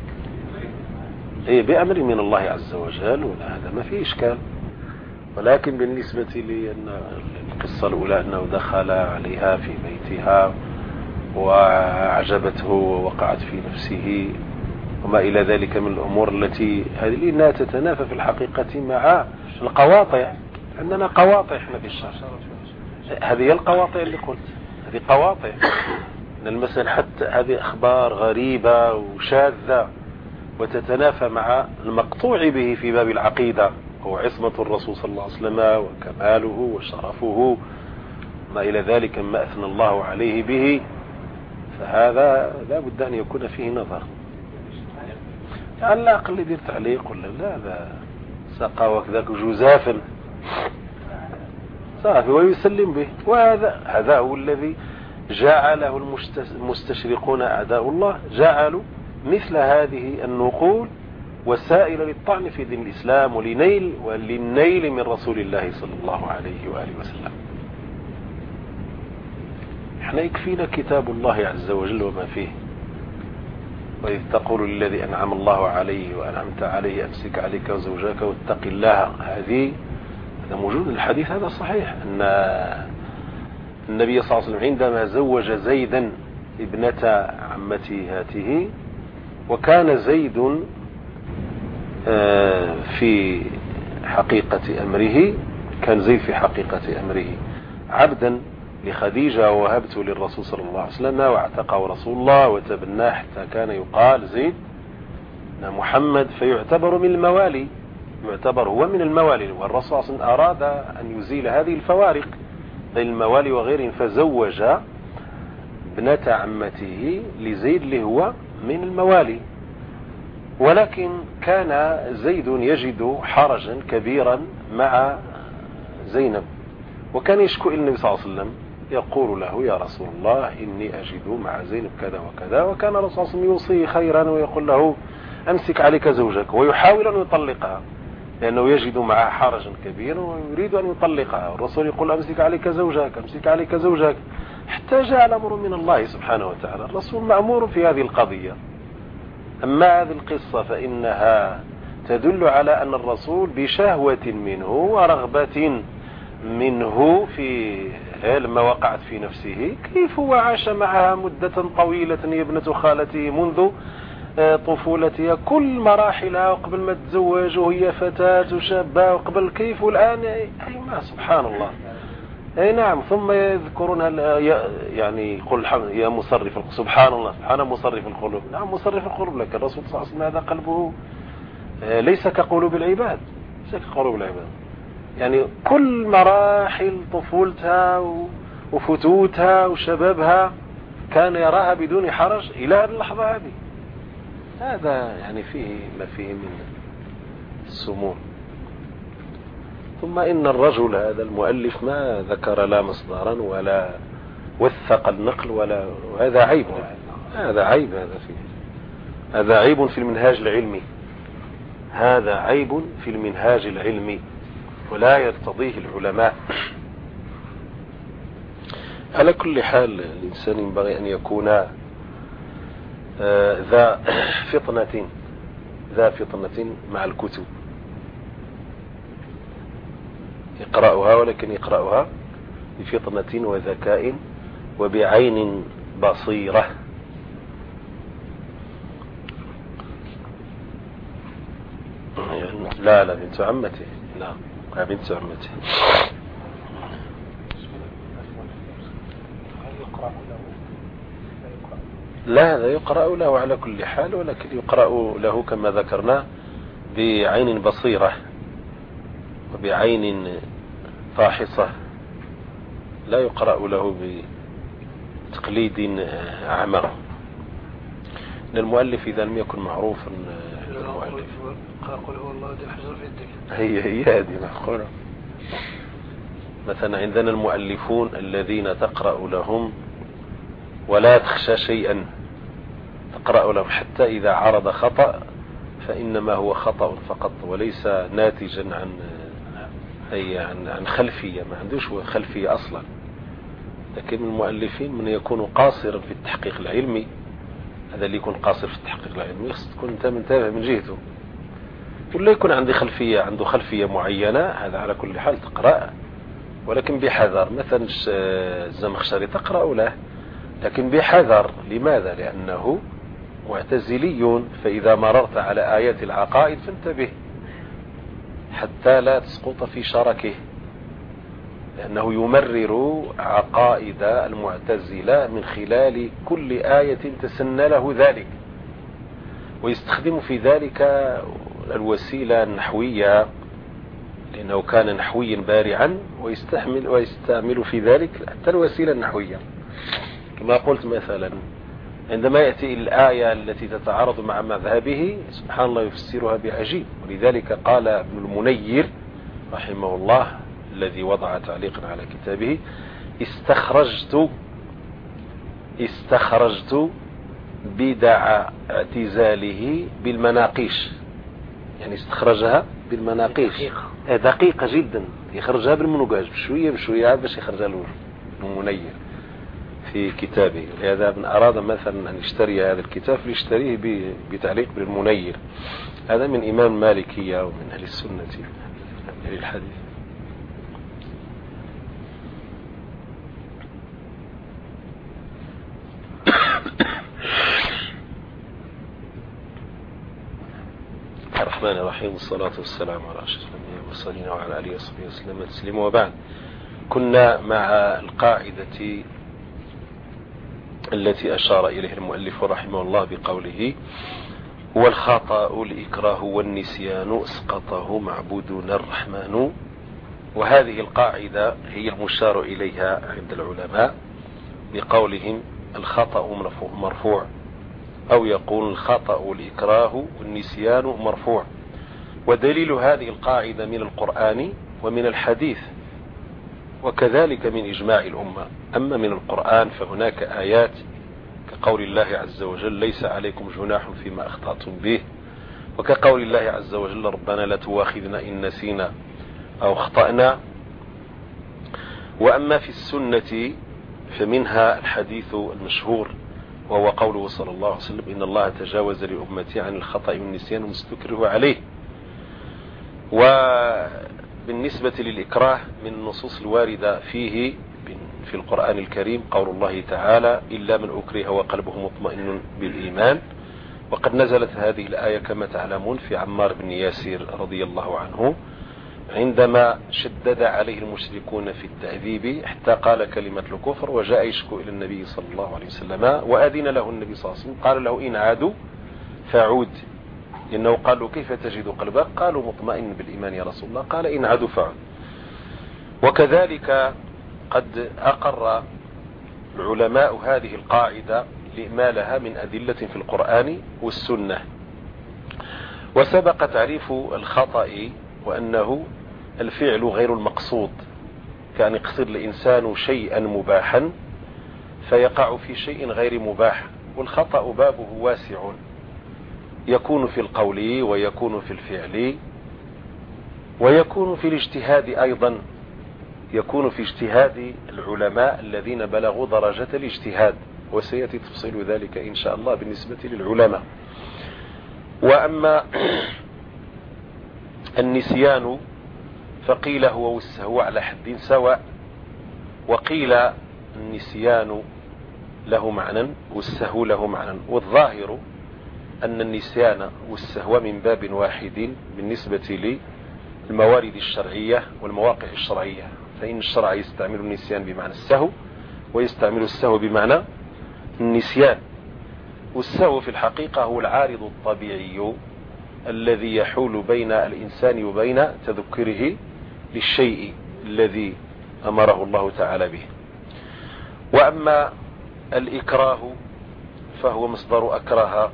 بأمر من الله عز وجل، ولا هذا ما فيه إشكال. ولكن بالنسبة لي أن القصة الأولى أنه دخل عليها في بيتها وعجبته ووقعت في نفسه وما إلى ذلك من الأمور التي هذه لأنها تتنافى في الحقيقة مع القواطع. عندنا قواطع احنا في الشرع، هذه القواطع اللي قلت، هذه قواطع ان المسألة حتى هذه أخبار غريبة وشاذة وتتنافى مع المقطوع به في باب العقيدة، هو عصمة الرسول صلى الله عليه وسلم وكماله وشرفه ما إلى ذلك ما أثنى الله عليه به، فهذا لا بد أن يكون فيه نظر. على الأقل يدير تعليق ولا لا، هذا سقى وكذاك جزافا صافي ويسلم به. وهذا هو الذي جعله المستشرقون أعداء الله، جعلوا مثل هذه النقول وسائل للطعن في دين الإسلام وللنيل من رسول الله صلى الله عليه وآله وسلم. احنا يكفينا كتاب الله عز وجل وما فيه. وإذ تقول للذي أنعم الله عليه وأنعمت عليه أمسك عليك وزوجك واتق الله، هذا موجود الحديث هذا صحيح، أن النبي صلى الله عليه وسلم عندما زوج زيدا ابنة عمته، وكان زيد في حقيقة أمره عبدا لخديجة، ووهبته للرسول صلى الله عليه وسلم واعتقه رسول الله وتبناه حتى كان يقال زيد محمد، فيعتبر من الموالي، يعتبر هو من الموالي. والرسول صلى الله عليه وسلم أراد أن يزيل هذه الفوارق بين الموالي وغيرهم، فزوج ابنة عمته لزيد اللي هو من الموالي. ولكن كان زيد يجد حرجا كبيرا مع زينب، وكان يشكو إلى النبي صلى الله عليه وسلم يقول له يا رسول الله إني أجد مع زينب كذا وكذا، وكان الرسول صلى الله عليه وسلم يوصيه خيرا ويقول له أمسك عليك زوجك، ويحاول أن يطلقها لأنه يجد معها حرجا كبيرا ويريد أن يطلقها. الرسول يقول أمسك عليك زوجك أمسك عليك زوجك، حتى جاء الأمر من الله سبحانه وتعالى. الرسول مأمور في هذه القضية. أما هذه القصة فإنها تدل على أن الرسول بشهوة منه ورغبة منه في لما وقعت في نفسه، كيف هو عاش معها مدة طويلة، هي ابنة خالته منذ طفولتها كل مراحلها، وقبل ما تتزوج وهي فتاة وشابة، وقبل كيف والآن أيما سبحان الله. أي نعم. ثم يذكرون يعني يقول يا مصرف القلوب، سبحان الله، سبحان مصرف القلوب. نعم مصرف القلوب، لكن الرسول صلى الله عليه وسلم هذا قلبه ليس كقلوب العباد، ليس كقلوب العباد. يعني كل مراحل طفولتها وفتوتها وشبابها كان يراها بدون حرج إلى هذه اللحظة هذه. هذا يعني فيه ما فيه من السموم. ثم إن الرجل هذا المؤلف ما ذكر لا مصدرا ولا وثق النقل وهذا عيب. هذا عيب، هذا عيب في المنهاج العلمي، هذا عيب في المنهاج العلمي ولا يرتضيه العلماء. على كل حال الإنسان ينبغي أن يكون ذا فطنة مع الكتب، يقرأها، ولكن يقرأها بفطنة وذكاء وبعين بصيرة. لا بنت عمته، لا بنت عمته. لا يقرأ له على كل حال، ولكن يقرأ له كما ذكرنا بعين بصيرة وبعين فاحصة، لا يقرأ له بتقليد أعمى. المؤلف إذا لم يكن معروفا المؤلف قل هو الله دي الحجر في يدك، هي هذه معقولة. مثلا عندنا المؤلفون الذين تقرأ لهم ولا تخشى شيئا، تقرأ لهم حتى إذا عرض خطأ فإنما هو خطأ فقط، وليس ناتجا عن خلفية، ما عندوش خلفية أصلا. لكن المؤلفين من يكون قاصرا في التحقيق العلمي، هذا اللي يكون قاصر في التحقيق العلمي يخص تكون انت منتبه من جهته، ولا يكون عنده خلفية معينة، هذا على كل حال تقرأ ولكن بحذر. مثلا الزمخشري تقرأ له لكن بحذر. لماذا؟ لأنه معتزلي، فإذا مررت على آيات العقائد فانتبه حتى لا تسقط في شركه، لأنه يمرر عقائد المعتزلة من خلال كل آية تسنى له ذلك، ويستخدم في ذلك الوسيلة النحوية لأنه كان نحويا بارعا، ويستعمل في ذلك حتى الوسيلة النحوية. كما قلت مثلا عندما يأتي الآية التي تتعارض مع مذهبه سبحان الله يفسرها بعجيب. ولذلك قال ابن المنير رحمه الله الذي وضع تعليقا على كتابه: استخرجت بدع اعتزاله بالمناقيش. يعني استخرجها بالمناقيش دقيقة جدا، يخرجها بالمنقاش بشوية باش يخرجها له المنير في كتابه. لهذا من أراد مثلا أن يشتري هذا الكتاب ليشتريه بتعليق بالمنير. هذا من إمام مالكية ومن أهل السنة أهل الحديث. الرحمن الرحيم، والصلاة والسلام على أشرف الأنبياء والمرسلين وعلى آله وصحبه وسلم تسليما. وبعد، كنا مع القاعدة التي أشار إليها المؤلف رحمه الله بقوله: هو الخطأ الإكراه والنسيان اسقطه معبودنا الرحمن. وهذه القاعدة هي المشار إليها عند العلماء بقولهم الخطأ مرفوع، أو يقول الخطأ الإكراه والنسيان مرفوع. ودليل هذه القاعدة من القرآن ومن الحديث. وكذلك من إجماع الأمة. أما من القرآن فهناك آيات كقول الله عز وجل ليس عليكم جناح فيما أخطأتم به، وكقول الله عز وجل ربنا لا تواخذنا إن نسينا أو أخطأنا. وأما في السنة فمنها الحديث المشهور وهو قوله صلى الله عليه وسلم إن الله تجاوز لأمتي عن الخطأ والنسيان ومستكره عليه. وبالنسبة للإكراه من النصوص الواردة فيه في القرآن الكريم قول الله تعالى إلا من أكره وقلبه مطمئن بالإيمان، وقد نزلت هذه الآية كما تعلمون في عمار بن ياسر رضي الله عنه عندما شدد عليه المشركون في التعذيب حتى قال كلمة الكفر وجاء يشكو إلى النبي صلى الله عليه وسلم، وأذن له النبي صلى الله عليه وسلم قال له إن عادوا فعود، لأنه قالوا كيف تجد قلبك؟ قالوا مطمئن بالإيمان يا رسول الله، قال إن عادوا فعود. وكذلك قد أقر العلماء هذه القاعدة لإمالها من أدلة في القرآن والسنة. وسبق تعريف الخطأ وأنه الفعل غير المقصود، كان يقصد الإنسان شيئا مباحا فيقع في شيء غير مباح. والخطأ بابه واسع، يكون في القول ويكون في الفعل ويكون في الاجتهاد أيضا، يكون في اجتهاد العلماء الذين بلغوا درجة الاجتهاد، وسيأتي تفصيل ذلك إن شاء الله بالنسبة للعلماء. وأما النسيان فقيل هو والسهو على حد سواء، وقيل النسيان له معنى والسهو له معنى، والظاهر أن النسيان والسهو من باب واحد بالنسبة للموارد الشرعية والمواقع الشرعية، فإن الشرع يستعمل النسيان بمعنى السهو ويستعمل السهو بمعنى النسيان. والسهو في الحقيقة هو العارض الطبيعي الذي يحول بين الإنسان وبين تذكره للشيء الذي أمره الله تعالى به. وأما الإكراه فهو مصدر أكره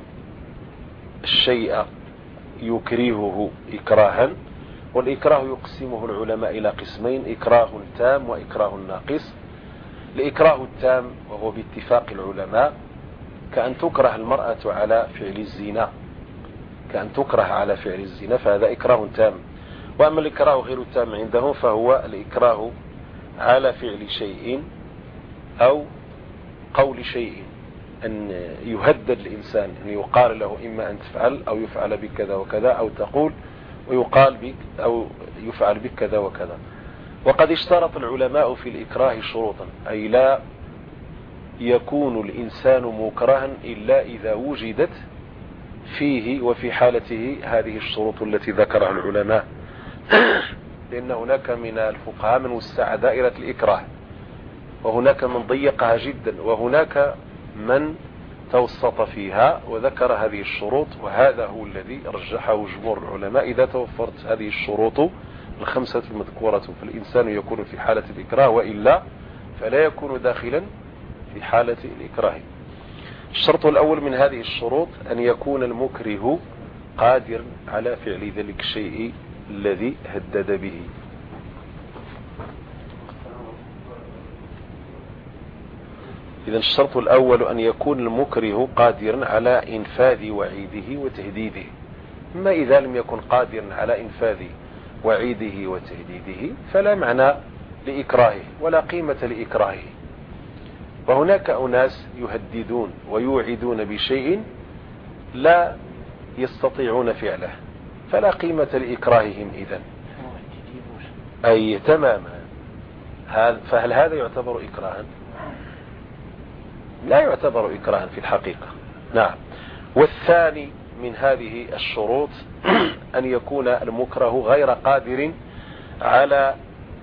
الشيء يكرهه إكراها، والإكراه يقسمه العلماء إلى قسمين: إكراه تام وإكراه ناقص. الإكراه التام وهو باتفاق العلماء كأن تكره المرأة على فعل الزنا، كأن تكره على فعل الزنا، فهذا إكراه تام. وأما الإكراه غير التام عندهم فهو الإكراه على فعل شيء أو قول شيء، أن يهدد الإنسان أن يقال له إما أن تفعل أو يفعل بك كذا وكذا، أو تقول ويقال بك أو يفعل بك كذا وكذا. وقد اشترط العلماء في الإكراه شروطا، أي لا يكون الإنسان مكرها إلا إذا وجدت فيه وفي حالته هذه الشروط التي ذكرها العلماء. لأن هناك من الفقهاء من وسع دائرة الإكراه، وهناك من ضيقها جدا، وهناك من توسط فيها وذكر هذه الشروط، وهذا هو الذي رجحه جمهور العلماء. إذا توفرت هذه الشروط الخمسة المذكورة فالإنسان يكون في حالة الإكراه، وإلا فلا يكون داخلا في حالة الإكراه. الشرط الأول من هذه الشروط أن يكون المكره قادر على فعل ذلك الشيء الذي هدد به. إذن الشرط الأول أن يكون المكره قادرا على إنفاذ وعيده وتهديده. أما إذا لم يكن قادرا على إنفاذ وعيده وتهديده فلا معنى لإكراهه ولا قيمة لإكراهه. وهناك أناس يهددون ويوعدون بشيء لا يستطيعون فعله، فلا قيمة لإكراههم إذن. أي تماما. فهل هذا يعتبر إكراها؟ لا يعتبر إكراها في الحقيقة. نعم. والثاني من هذه الشروط أن يكون المكره غير قادر على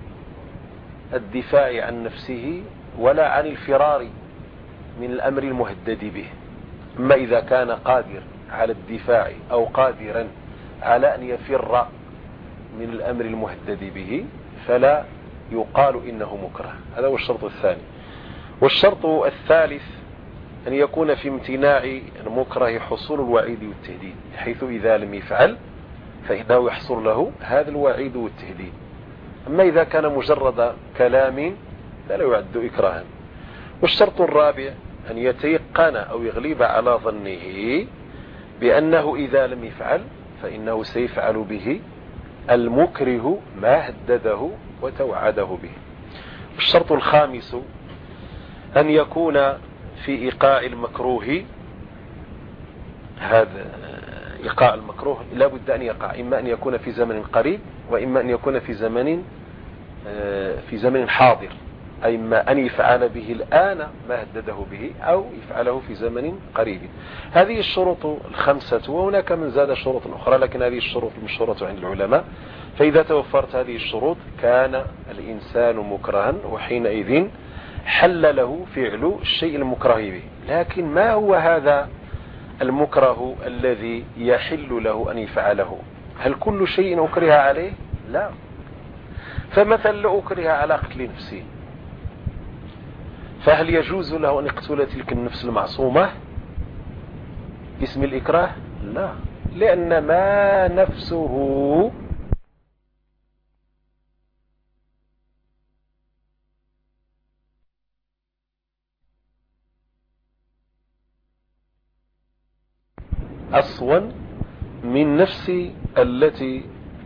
الدفاع عن نفسه ولا عن الفرار من الأمر المهدد به. أما إذا كان قادر على الدفاع أو قادرا على أن يفر من الأمر المهدد به فلا يقال إنه مكره. هذا هو الشرط الثاني. والشرط الثالث أن يكون في امتناع المكره حصول الوعيد والتهديد، حيث إذا لم يفعل فإنه يحصل له هذا الوعيد والتهديد. أما إذا كان مجرد كلام فلا يعد إكراها. والشرط الرابع أن يتيقن أو يغلب على ظنه بأنه إذا لم يفعل فإنه سيفعل به المكره ما هدده وتوعده به. الشرط الخامس أن يكون في إيقاع المكروه، هذا إيقاع المكروه لا بد أن يقع، إما أن يكون في زمن قريب وإما أن يكون في زمن حاضر، أي إما أن يفعل به الآن ما هدده به أو يفعله في زمن قريب. هذه الشروط الخمسة، وهناك من زاد شروط أخرى لكن هذه الشروط المشهورة عند العلماء. فإذا توفرت هذه الشروط كان الإنسان مكرها، وحينئذ حل له فعل الشيء المكره به. لكن ما هو هذا المكره الذي يحل له أن يفعله؟ هل كل شيء أكره عليه؟ لا. فمثلا لو أكره على قتل نفسه، فهل يجوز له أن يقتل تلك النفس المعصومة باسم الإكراه؟ لا، لأن ما نفسه أصلا من نفس التي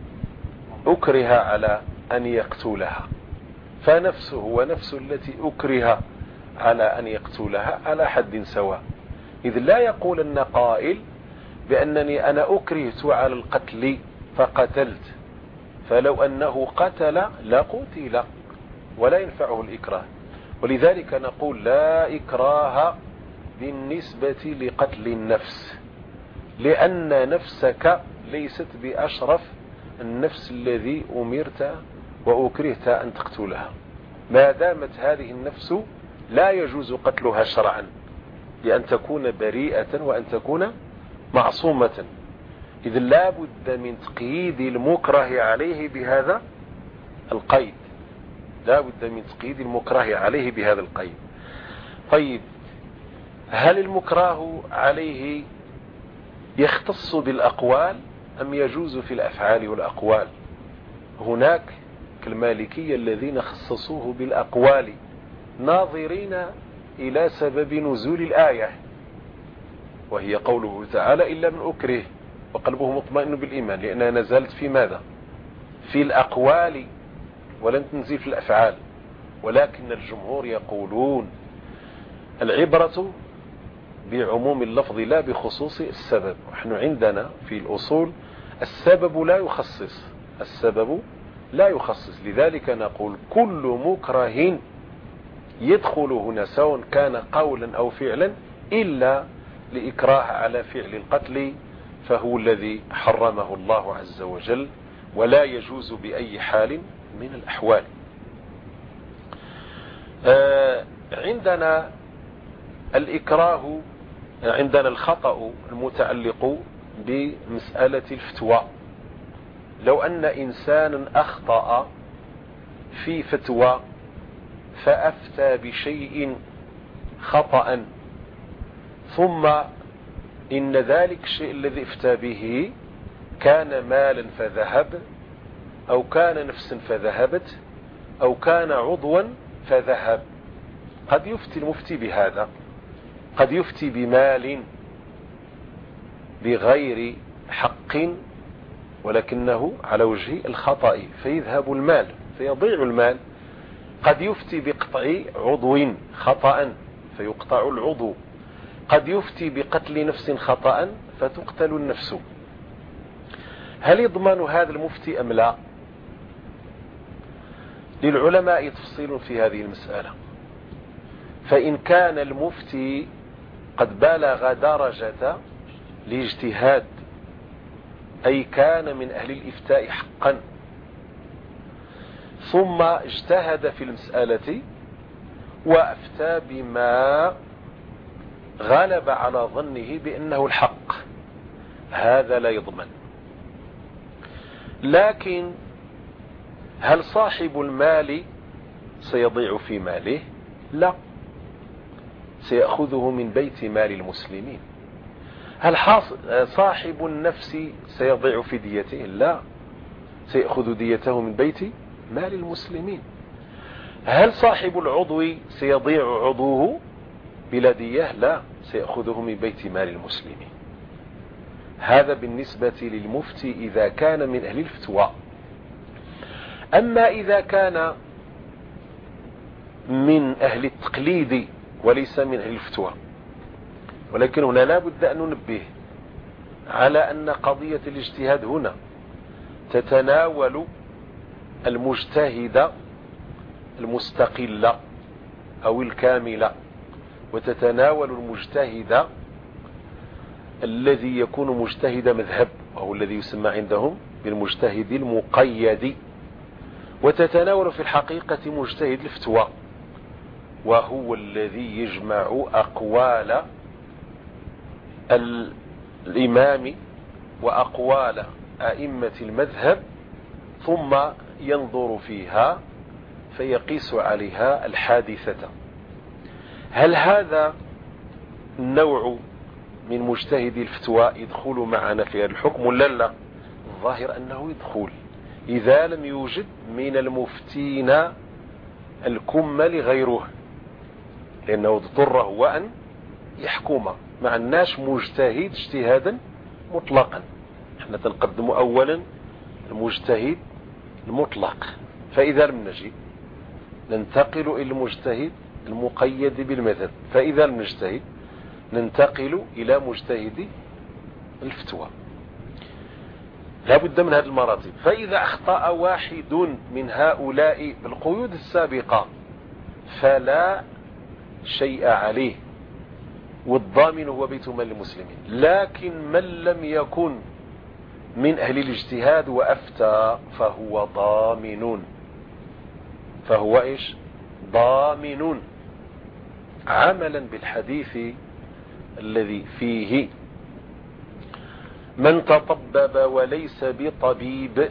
أكره على أن يقتلها، فنفسه ونفس التي أكره على أن يقتلها على حد سواء. إذ لا يقول أن قائل بأنني أنا أكرهت على القتل فقتلت، فلو أنه قتل لقتل ولا ينفعه الإكراه. ولذلك نقول لا إكراه بالنسبة لقتل النفس، لأن نفسك ليست بأشرف النفس الذي أمرت وأكرهت أن تقتلها. ما دامت هذه النفس لا يجوز قتلها شرعا، لأن تكون بريئة وأن تكون معصومة. إذ لا بد من تقييد المكره عليه بهذا القيد، لا بد من تقييد المكره عليه بهذا القيد. طيب، هل المكره عليه يختص بالأقوال أم يجوز في الأفعال والأقوال؟ هناك كالمالكية الذين خصصوه بالأقوال ناظرين إلى سبب نزول الآية، وهي قوله تعالى إلا من أكره وقلبه مطمئن بالإيمان، لأنها نزلت في ماذا؟ في الأقوال ولن تنزل في الأفعال. ولكن الجمهور يقولون العبرة بعموم اللفظ لا بخصوص السبب. نحن عندنا في الأصول السبب لا يخصص، السبب لا يخصص. لذلك نقول كل مكره يدخل هنا سواء كان قولا أو فعلا إلا لإكراه على فعل القتل، فهو الذي حرمه الله عز وجل ولا يجوز بأي حال من الأحوال. عندنا الإكراه، عندنا الخطأ المتعلق بمسألة الفتوى. لو أن إنسانا أخطأ في فتوى فأفتى بشيء خطأ، ثم إن ذلك الشيء الذي افتى به كان مالا فذهب، أو كان نفسا فذهبت، أو كان عضوا فذهب. قد يفتي المفتي بهذا، قد يفتي بمال بغير حق ولكنه على وجه الخطأ فيذهب المال فيضيع المال. قد يفتي بقطع عضو خطأ فيقطع العضو. قد يفتي بقتل نفس خطأ فتقتل النفس. هل يضمن هذا المفتي أم لا؟ للعلماء تفصيل في هذه المسألة. فإن كان المفتي قد بلغ درجة الاجتهاد، أي كان من أهل الإفتاء حقا، ثم اجتهد في المسألة وأفتى بما غلب على ظنه بأنه الحق، هذا لا يضمن. لكن هل صاحب المال سيضيع في ماله؟ لا، سيأخذه من بيت مال المسلمين. هل صاحب النفس سيضيع في ديته؟ لا، سيأخذ ديته من بيت مال المسلمين. هل صاحب العضو سيضيع عضوه بلا دية؟ لا، سيأخذه من بيت مال المسلمين. هذا بالنسبة للمفتي إذا كان من أهل الفتوى. أما إذا كان من أهل التقليد وليس من أهل الفتوى، ولكن هنا لا بد أن ننبه على أن قضية الاجتهاد هنا تتناول المجتهد المستقل أو الكامل، وتتناول المجتهد الذي يكون مجتهد مذهب، وهو الذي يسمى عندهم بالمجتهد المقيد، وتتناول في الحقيقة مجتهد الفتوى، وهو الذي يجمع أقوال الإمام وأقوال أئمة المذهب ثم ينظر فيها فيقيس عليها الحادثة. هل هذا النوع من مجتهد الفتوى يدخل معنا في هذا الحكم ولا لا؟ الظاهر أنه يدخل إذا لم يوجد من المفتين الكمل غيره، لأنه اضطر هو أن يحكم مع الناس مجتهد اجتهادا مطلقا. احنا تنقدم أولا المجتهد المطلق، فإذا لم نجد ننتقل إلى المجتهد المقيد بالمذهب، فإذا لم نجتهد ننتقل إلى مجتهد الفتوى. لا بد من هذه المراتب. فإذا أخطأ واحد من هؤلاء بالقيود السابقة فلا شيء عليه، والضامن هو بيت مال المسلمين. لكن من لم يكن من أهل الاجتهاد وأفتى فهو ضامن. فهو إيش؟ ضامن، عملا بالحديث الذي فيه من تطبب وليس بطبيب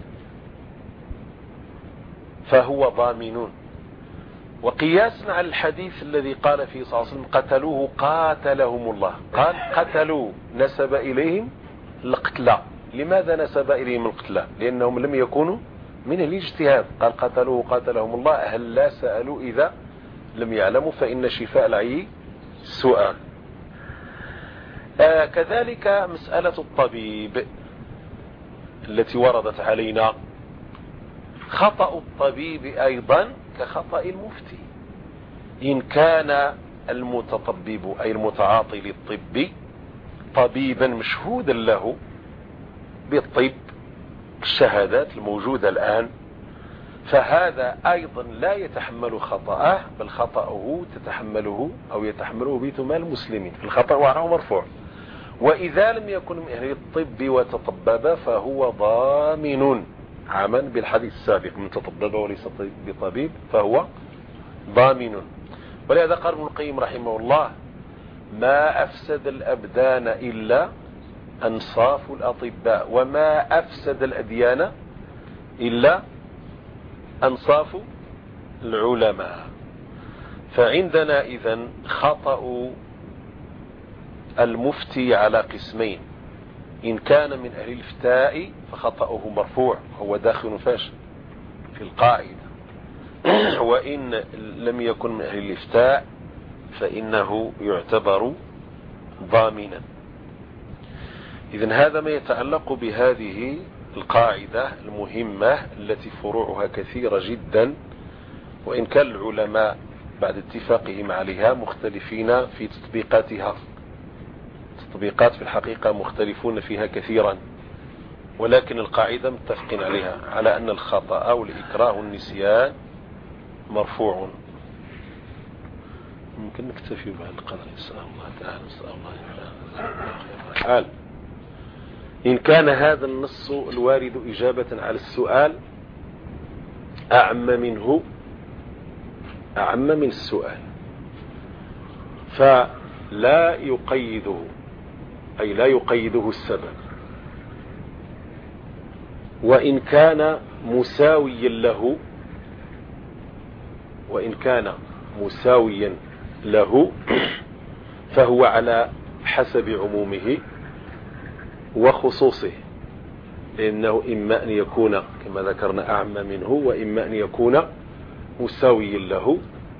فهو ضامن. وقياسا على الحديث الذي قال فيه صلى الله عليه وسلم قتلوه قاتلهم الله، قال قتلوا نسب إليهم القتلى. لماذا نسب إليهم القتلى؟ لأنهم لم يكونوا من الاجتهاد. قال قتلوه قاتلهم الله، هل لا سألوا إذا لم يعلموا؟ فإن شفاء العي السؤال. كذلك مسألة الطبيب التي وردت علينا، خطأ الطبيب أيضا كخطأ المفتي. إن كان المتطبب أي المتعاطي للطب طبيبا مشهودا له بالطب الشهادات الموجودة الآن، فهذا أيضا لا يتحمل خطأه، بل خطأه تتحمله أو يتحمله بيت مال المسلمين، الخطأ وعنه مرفوع. وإذا لم يكن من أهل الطب وتطبب فهو ضامن، عملا بالحديث السابق من تطبب وليس بطبيب فهو ضامن. ولهذا قال ابن القيم رحمه الله ما أفسد الأبدان إلا أنصاف الأطباء، وما أفسد الأديان إلا أنصاف العلماء. فعندنا إذن خطأ المفتي على قسمين: إن كان من أهل الفتاء فخطأه مرفوع، هو داخل فاش في القاعدة، وإن لم يكن من أهل الفتاء فإنه يعتبر ضامنا. إذن هذا ما يتعلق بهذه القاعدة المهمة التي فروعها كثيرة جدا، وإن كان العلماء بعد اتفاقهم عليها مختلفين في تطبيقاتها. التطبيقات في الحقيقة مختلفون فيها كثيرا، ولكن القاعدة متفقين عليها على أن الخطأ والإكراه والنسيان مرفوع. ممكن نكتفي بهذا القدر إن شاء الله تعالى. نسأل الله تعالى. إن كان هذا النص الوارد إجابة على السؤال أعم من السؤال فلا يقيده، أي لا يقيده السبب. وإن كان مساويا له فهو على حسب عمومه وخصوصه. لأنه إما أن يكون كما ذكرنا أعم منه، وإما أن يكون مساويا له،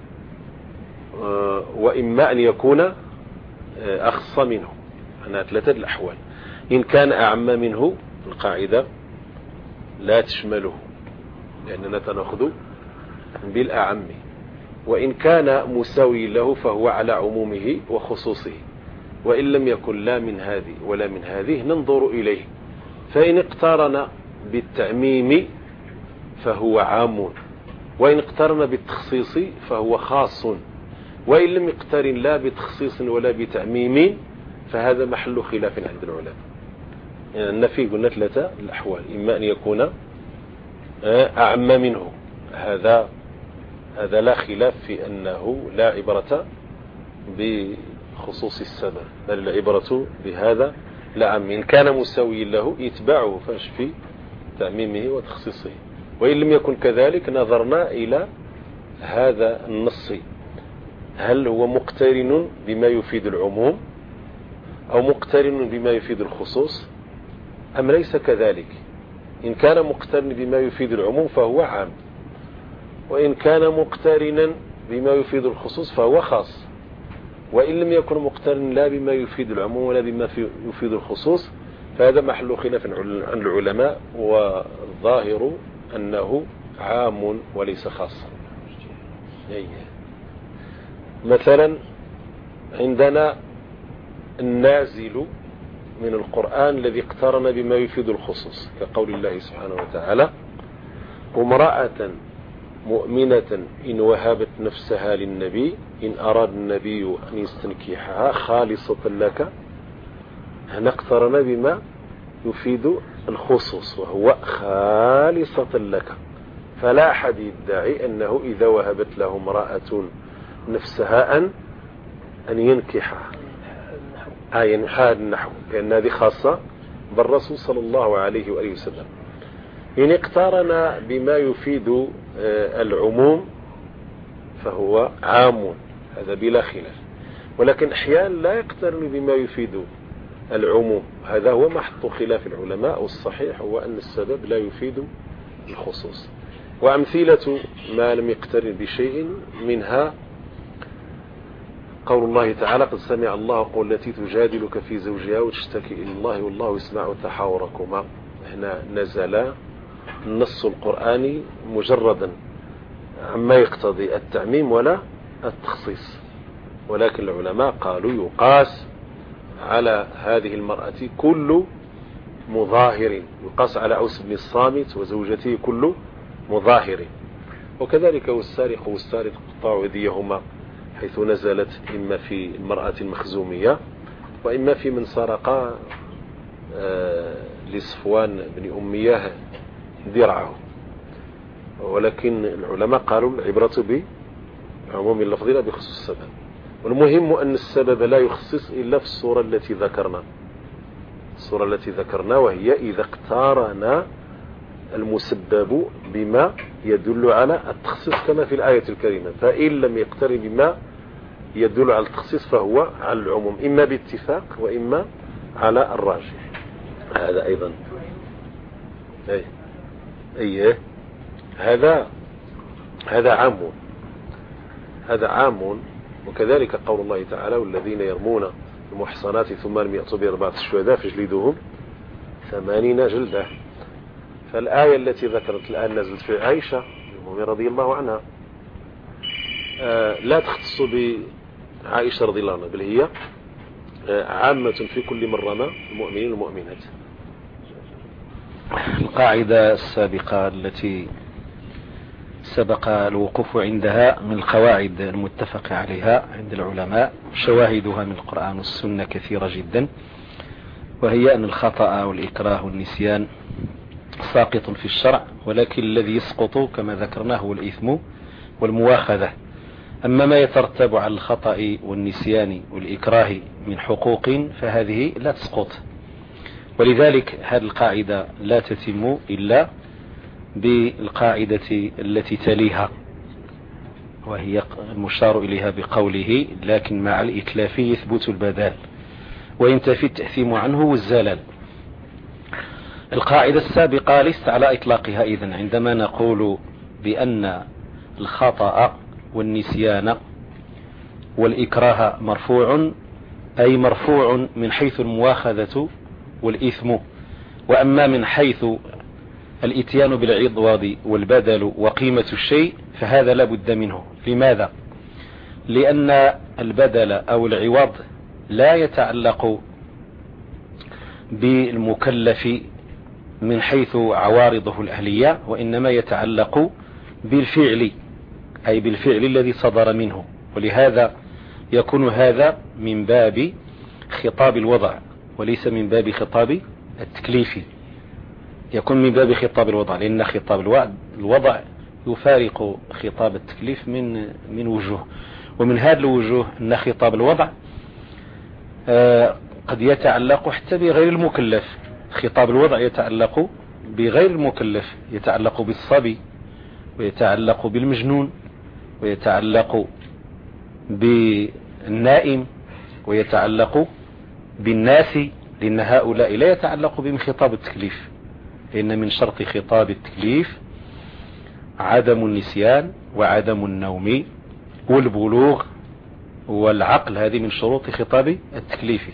وإما أن يكون أخص منه. أنا ثلاثة الأحوال. إن كان أعم منه القاعدة لا تشمله لأننا تنأخذ بالأعم، وإن كان مساوي له فهو على عمومه وخصوصه، وإن لم يكن لا من هذه ولا من هذه ننظر إليه. فإن اقترن بالتعميم فهو عام، وإن اقترن بالتخصيص فهو خاص، وإن لم يقترن لا بتخصيص ولا بتعميم فهذا محل خلاف عند العلماء. يعني النفي قلنا ثلاثة الأحوال، إما أن يكون أعم منه، هذا لا خلاف في أنه لا عبرة بخصوص السبب، بل العبرة بهذا العام. إن كان مساوي له يتبعه فاش في تعميمه وتخصيصه، وإن لم يكن كذلك نظرنا إلى هذا النص، هل هو مقترن بما يفيد العموم أو مقترن بما يفيد الخصوص أم ليس كذلك. إن كان مقترن بما يفيد العموم فهو عام، وإن كان مقترنا بما يفيد الخصوص فهو خاص، وإن لم يكن مقترن لا بما يفيد العموم ولا بما يفيد الخصوص فهذا محل خلاف عن العلماء، والظاهر أنه عام وليس خاصا. مثلا عندنا النازل من القرآن الذي اقترن بما يفيد الخصوص، كقول الله سبحانه وتعالى: امرأة مؤمنة إن وهبت نفسها للنبي إن أراد النبي أن يستنكحها خالصة لك. هنا اقترن بما يفيد الخصوص وهو خالصة لك، فلا أحد يدعي أنه إذا وهبت له امرأة نفسها أن ينكحها يعني هذا النحو، لأن هذه خاصة بالرسول صلى الله عليه وآله وسلم. إن اقترن بما يفيد العموم فهو عام، هذا بلا خلاف، ولكن أحيانا لا يقترن بما يفيد العموم، هذا هو محط خلاف العلماء، والصحيح هو أن السبب لا يفيد الخصوص. وأمثلة ما لم يقترن بشيء منها قول الله تعالى: قد سمع الله قول التي تجادلك في زوجها وتشتكي إلى الله والله يسمع تحاوركما. هنا نزل النص القرآني مجردا عما يقتضي التعميم ولا التخصيص، ولكن العلماء قالوا يقاس على هذه المرأة كل مظاهر، يقاس على أوس بن الصامت وزوجته كل مظاهر، وكذلك والسارق والسارق قطعوا أيديهما، حيث نزلت إما في المرأة المخزومية وإما في من سرق لصفوان بن أمية درعه. ولكن العلماء قالوا العبرة بعموم اللفظ لا بخصوص السبب، والمهم أن السبب لا يخصص إلا في الصورة التي ذكرنا، الصورة التي ذكرنا وهي إذا اقترن المسبب بما يدل على التخصيص كما في الآية الكريمة. فإن لم يقترن بما يدل على التخصيص فهو على العموم، إما باتفاق وإما على الراجح. هذا أيضا هذا عام. وكذلك قول الله تعالى: والذين يرمون المحصنات ثم لم يأتوا بأربعة شهداء فاجلدوهم 80 جلدة. فالآية التي ذكرت الآن نزلت في عائشة رضي الله عنها، لا تختص بعائشة رضي الله عنها، بل هي عامة في كل من رمى المؤمنين والمؤمنات. القاعدة السابقة التي سبق الوقوف عندها من القواعد المتفق عليها عند العلماء، شواهدها من القرآن والسنة كثيرة جدا، وهي أن الخطأ والإكراه والنسيان ساقط في الشرع، ولكن الذي يسقط كما ذكرناه هو الإثم والمواخذة. أما ما يترتب على الخطأ والنسيان والإكراه من حقوق فهذه لا تسقط، ولذلك هذه القاعدة لا تتم إلا بالقاعدة التي تليها، وهي المشار إليها بقوله: لكن مع الإتلاف يثبت البدال وينتفي التأثيم عنه والزلل. القاعدة السابقة ليست على إطلاقها إذن عندما نقول بأن الخطأ والنسيان والإكراه مرفوع، أي مرفوع من حيث المواخذة والإثم، وأما من حيث الإتيان بالعضوض والبدل وقيمة الشيء فهذا لا بد منه. لماذا؟ لأن البدل أو العوض لا يتعلق بالمكلف من حيث عوارضه الأهلية، وإنما يتعلق بالفعل، أي بالفعل الذي صدر منه، ولهذا يكون هذا من باب خطاب الوضع وليس من باب خطاب التكليف. يكون من باب خطاب الوضع لأن خطاب الوضع يفارق خطاب التكليف من وجوه، ومن هذه الوجوه أن خطاب الوضع قد يتعلق حتى بغير المكلف. خطاب الوضع يتعلق بغير المكلف، يتعلق بالصبي ويتعلق بالمجنون ويتعلق بالنائم ويتعلق بالناس، لأن هؤلاء لا يتعلق بهم خطاب التكليف، لأن من شرط خطاب التكليف عدم النسيان وعدم النوم والبلوغ والعقل، هذه من شروط خطاب التكليف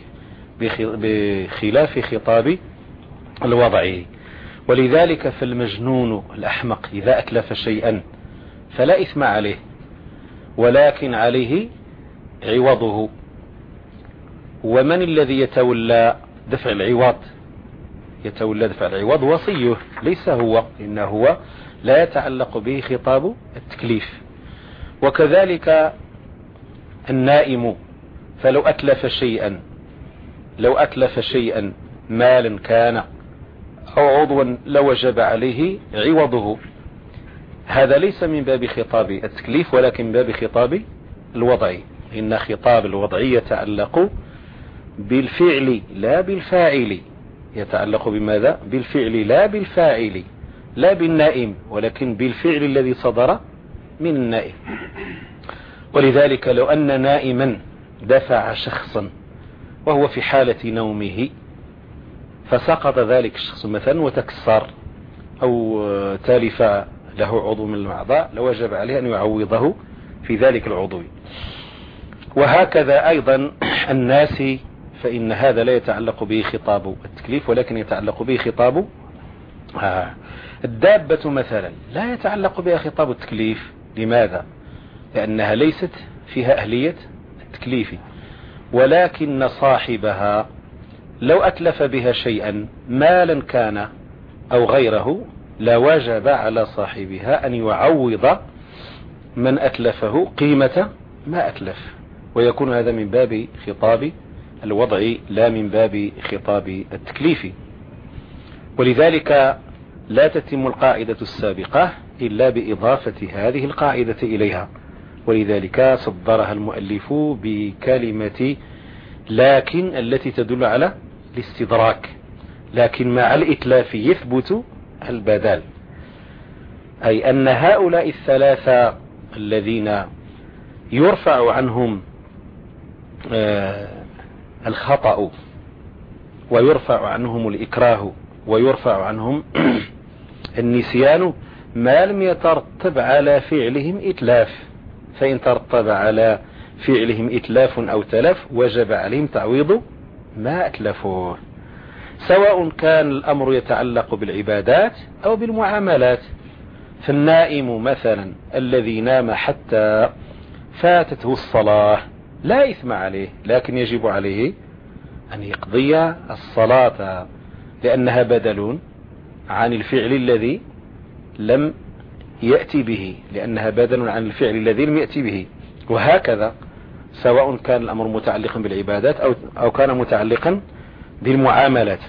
بخلاف خطاب الوضع. ولذلك فالمجنون الأحمق إذا أتلف شيئا فلا إثم عليه، ولكن عليه عوضه. ومن الذي يتولى دفع العوض؟ يتولى دفع العوض وصيه، ليس هو، إنه هو لا يتعلق به خطاب التكليف. وكذلك النائم، فلو أتلف شيئا مالا كان أو عضوا لوجب عليه عوضه. هذا ليس من باب خطاب التكليف ولكن من باب خطاب الوضع، إن خطاب الوضع يتعلق بالفعل لا بالفاعل. يتعلق بماذا؟ بالفعل لا بالفاعل، لا بالنائم ولكن بالفعل الذي صدر من النائم. ولذلك لو أن نائما دفع شخصا وهو في حالة نومه فسقط ذلك الشخص مثلا وتكسر أو تالف له عضو من الأعضاء، لوجب عليه أن يعوضه في ذلك العضو. وهكذا أيضا الناس، فإن هذا لا يتعلق به خطاب التكليف ولكن يتعلق به خطاب الدابة مثلا، لا يتعلق بها خطاب التكليف. لماذا؟ لأنها ليست فيها أهلية التكليف، ولكن صاحبها لو أتلف بها شيئا مالا كان أو غيره لا وجب على صاحبها أن يعوض من أتلفه قيمة ما أتلف، ويكون هذا من باب خطاب الوضع لا من باب خطاب التكليف. ولذلك لا تتم القاعدة السابقة إلا بإضافة هذه القاعدة إليها، ولذلك صدرها المؤلف بكلمة لكن التي تدل على الاستدراك، لكن مع الإتلاف يثبت البدل، أي أن هؤلاء الثلاثة الذين يرفع عنهم الخطأ ويرفع عنهم الإكراه ويرفع عنهم النسيان ما لم يترتب على فعلهم إتلاف، فإن ترتب على فعلهم إتلاف أو تلف وجب عليهم تعويض ما أتلفوه، سواء كان الأمر يتعلق بالعبادات أو بالمعاملات. فالنائم مثلا الذي نام حتى فاتته الصلاة لا إثم عليه، لكن يجب عليه أن يقضي الصلاة لأنها بدل عن الفعل الذي لم يأتي به، لأنها بدل عن الفعل الذي لم يأتي به. وهكذا سواء كان الأمر متعلقا بالعبادات أو كان متعلقا بالمعاملات.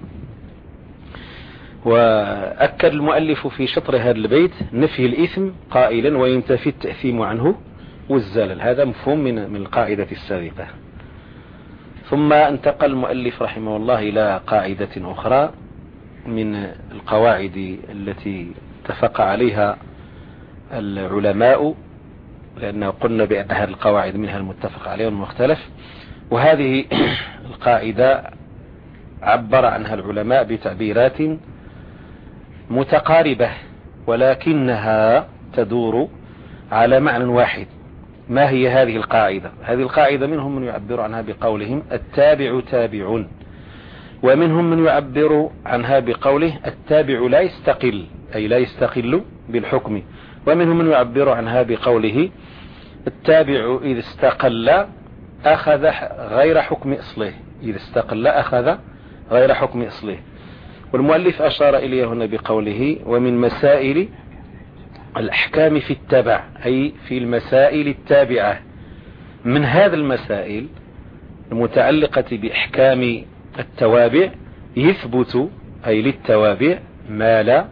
وأكد المؤلف في شطر هذا البيت نفي الإثم قائلا وينتفي التأثيم عنه والزلل، هذا مفهوم من القاعدة السابقة. ثم انتقل المؤلف رحمه الله إلى قاعدة أخرى من القواعد التي اتفق عليها العلماء، لأنه قلنا بأن هذه القواعد منها المتفق عليه والمختلف. وهذه القاعدة عبر عنها العلماء بتعبيرات متقاربة، ولكنها تدور على معنى واحد. ما هي هذه القاعدة؟ هذه القاعدة منهم من يعبر عنها بقولهم التابع تابع، ومنهم من يعبر عنها بقوله التابع لا يستقل، أي لا يستقل بالحكم، ومنهم من يعبر عنها بقوله التابع إذا استقل أخذ غير حكم أصله، إذا استقل أخذ غير حكم أصله. والمؤلف أشار إليه هنا بقوله ومن مسائل الأحكام في التبع، أي في المسائل التابعة. من هذا المسائل المتعلقة بإحكام التوابع يثبت، أي للتوابع ما لا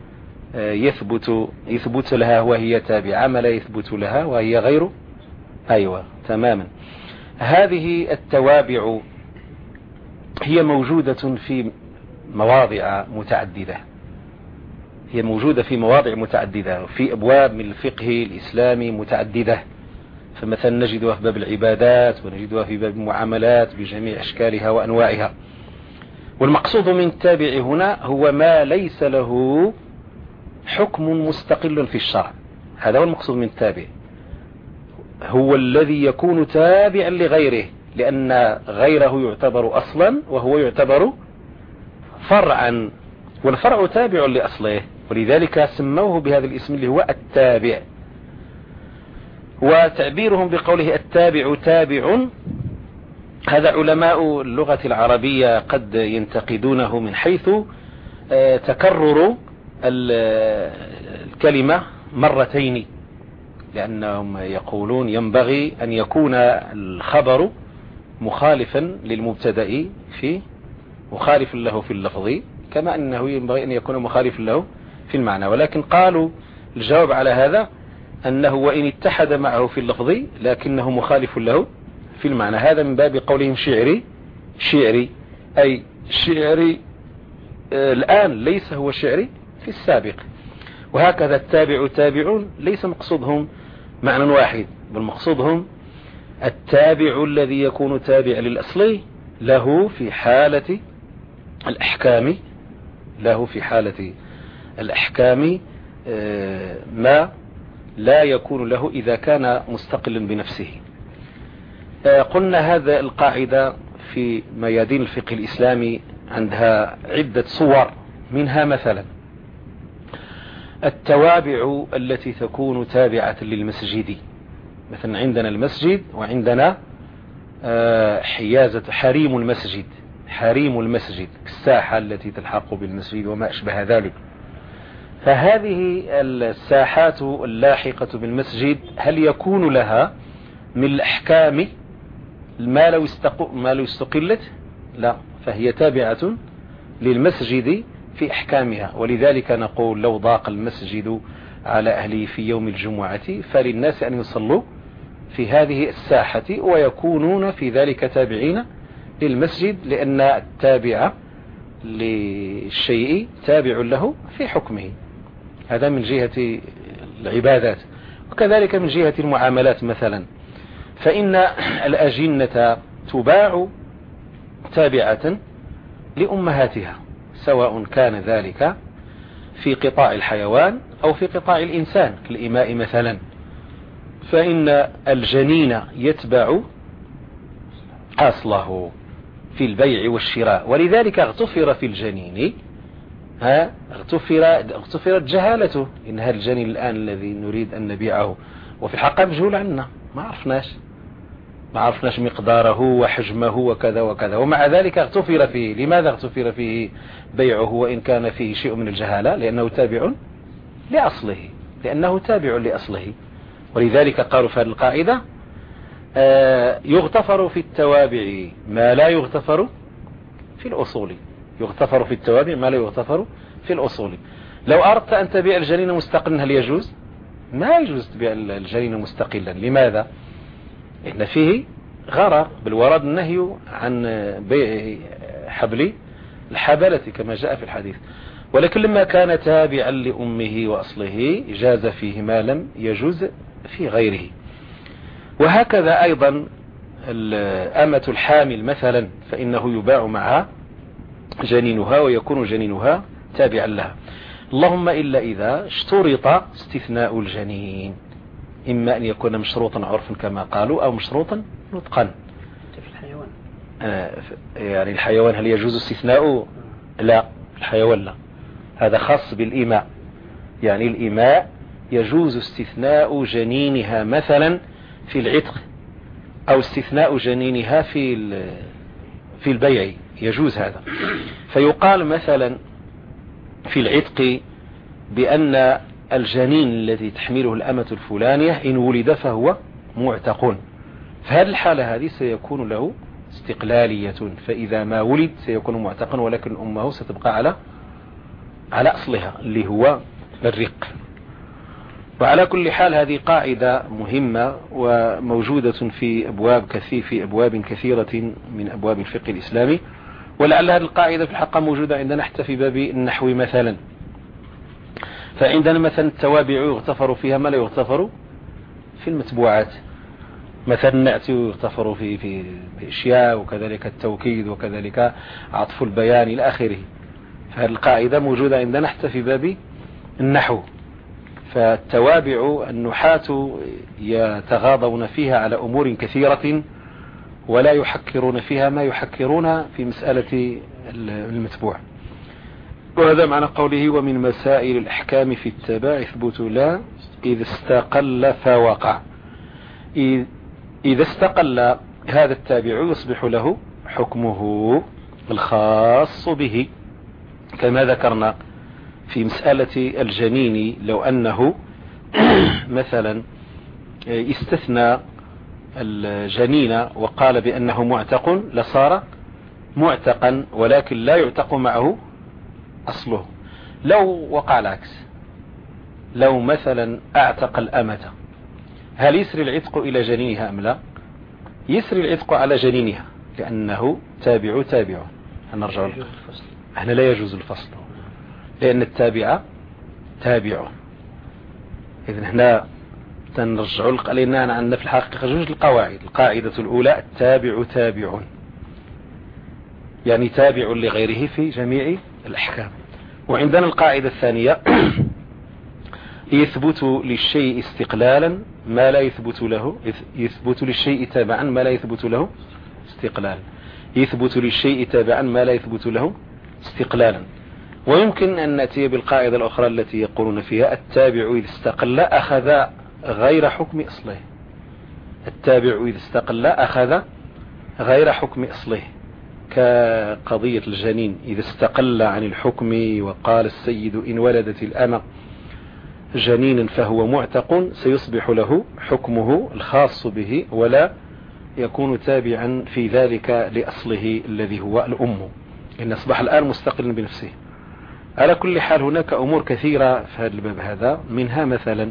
يثبت لها وهي تابعة، ما لا يثبت لها وهي غير. أيوة تماما. هذه التوابع هي موجودة في مواضع متعددة، هي موجودة في مواضع متعددة، في أبواب من الفقه الإسلامي متعددة. فمثلا نجدها في باب العبادات، ونجدها في باب المعاملات بجميع أشكالها وأنواعها. والمقصود من التابع هنا هو ما ليس له حكم مستقل في الشرع، هذا هو المقصود من التابع، هو الذي يكون تابعا لغيره، لأن غيره يعتبر أصلا وهو يعتبر فرعا، والفرع تابع لأصله، ولذلك سموه بهذا الاسم اللي هو التابع. وتعبيرهم بقوله التابع تابع، هذا علماء اللغة العربية قد ينتقدونه من حيث تكرر الكلمة مرتين، لأنهم يقولون ينبغي أن يكون الخبر مخالفا للمبتدأ في مخالف له في اللفظ، كما أنه ينبغي أن يكون مخالف له في المعنى. ولكن قالوا الجواب على هذا أنه وإن اتحد معه في اللفظ لكنه مخالف له في المعنى. هذا من باب قولهم شعري، أي شعري الآن ليس هو شعري في السابق. وهكذا التابع تابعون ليس مقصودهم معنى واحد، بل مقصودهم التابع الذي يكون تابع للأصل له في حالة الأحكام، له في حالة الأحكام ما لا يكون له إذا كان مستقلا بنفسه. قلنا هذا القاعدة في ميادين الفقه الإسلامي عندها عدة صور، منها مثلا التوابع التي تكون تابعة للمسجد. مثلا عندنا المسجد وعندنا حيازة حريم المسجد الساحة التي تلحق بالمسجد وما أشبه ذلك. فهذه الساحات اللاحقة بالمسجد هل يكون لها من الأحكام ما لو استقلت؟ لا، فهي تابعة للمسجد في أحكامها. ولذلك نقول لو ضاق المسجد على أهله في يوم الجمعة فللناس أن يصلوا في هذه الساحة، ويكونون في ذلك تابعين للمسجد، لأن التابع للشيء تابع له في حكمه. هذا من جهة العبادات. وكذلك من جهة المعاملات مثلا، فإن الأجنة تباع تابعة لأمهاتها، سواء كان ذلك في قطاع الحيوان أو في قطاع الإنسان كالإماء مثلا. فإن الجنين يتبع أصله في البيع والشراء، ولذلك اغتفر في الجنين اغتفرت جهالته، إن هذا الجنين الآن الذي نريد أن نبيعه وفي الحق مجهول عنا، ما عرفناش مقداره وحجمه وكذا وكذا، ومع ذلك اغتفر فيه. لماذا اغتفر فيه بيعه وإن كان فيه شيء من الجهالة؟ لأنه تابع لأصله. ولذلك قالوا في هذه القاعدة يغتفر في التوابع ما لا يغتفر في الأصول. يغتفر في التوابع ما لا يغتفر في الأصول. لو أردت أن تبيع الجنين مستقلا هل يجوز؟ ما يجوز تبيع الجنين مستقلا. لماذا؟ إن فيه غرر، بل ورد النهي عن بيع حبل الحبلة كما جاء في الحديث. ولكن لما كان تابعا لأمه وأصله جاز فيه ما لم يجوز في غيره. وهكذا أيضا أمة الحامل مثلا، فإنه يباع معها جنينها ويكون جنينها تابعا لها. اللهم إلا إذا اشترط استثناء الجنين، إما أن يكون مشروطا عرفا كما قالوا أو مشروطا نطقا. في الحيوان يعني الحيوان هل يجوز استثناء؟ لا، الحيوان لا، هذا خاص بالإماء. يعني الإماء يجوز استثناء جنينها مثلا في العتق، أو استثناء جنينها في البيع، يجوز هذا. فيقال مثلا في العتق بأن الجنين الذي تحمله الأمة الفلانية إن ولد فهو معتق، فهذه الحالة هذه سيكون له استقلالية، فإذا ما ولد سيكون معتقا، ولكن أمه ستبقى على أصلها اللي هو الرق. وعلى كل حال هذه قاعدة مهمة وموجودة في أبواب كثيرة من أبواب الفقه الإسلامي، ولعل هذه القاعدة في الحقيقة موجودة عندنا حتى في باب النحو مثلا. فعندنا مثلا التوابع يغتفر فيها ما لا يغتفر في المتبوعات، مثلا النعت يغتفر في أشياء، وكذلك التوكيد، وكذلك عطف البيان إلى آخره. فهذه القاعدة موجودة عندنا حتى في باب النحو. فالتوابع النحاة يتغاضون فيها على أمور كثيرة، ولا يحكرون فيها ما يحكرون في مسألة المتبوع. وهذا معنى قوله ومن مسائل الأحكام في التبع يثبت لا إذا استقل فوقع. إذا استقل هذا التابع يصبح له حكمه الخاص به، كما ذكرنا في مسألة الجنين. لو أنه مثلا استثنى الجنين وقال بأنه معتق لصار معتقا، ولكن لا يعتق معه أصله. لو وقع العكس، لو مثلا أعتق الأمة، هل يسري العتق إلى جنينها أم لا؟ يسري العتق على جنينها، لأنه تابع. هنرجع هنا لا يجوز الفصل، لأن التابع تابع. إذن هنا تنرجع لأننا عندنا في الحقيقة جوج القواعد. القاعدة الأولى التابع تابع، يعني تابع لغيره في جميع الأحكام. وعندنا القاعدة الثانية يثبت للشيء استقلالا ما لا يثبت له، يثبت للشيء تابعا ما لا يثبت له استقلالا، يثبت للشيء تابعا ما لا يثبت له استقلالا. ويمكن أن نأتي بالقاعدة الأخرى التي يقولون فيها التابع إذا استقل أخذ غير حكم أصله. التابع إذا استقل أخذ غير حكم أصله، كقضية الجنين إذا استقل عن الحكم وقال السيد إن ولدت الأمة جنينا فهو معتق، سيصبح له حكمه الخاص به، ولا يكون تابعا في ذلك لأصله الذي هو الأم، إن أصبح الآن مستقلا بنفسه. على كل حال هناك أمور كثيرة في هذا الباب هذا. منها مثلا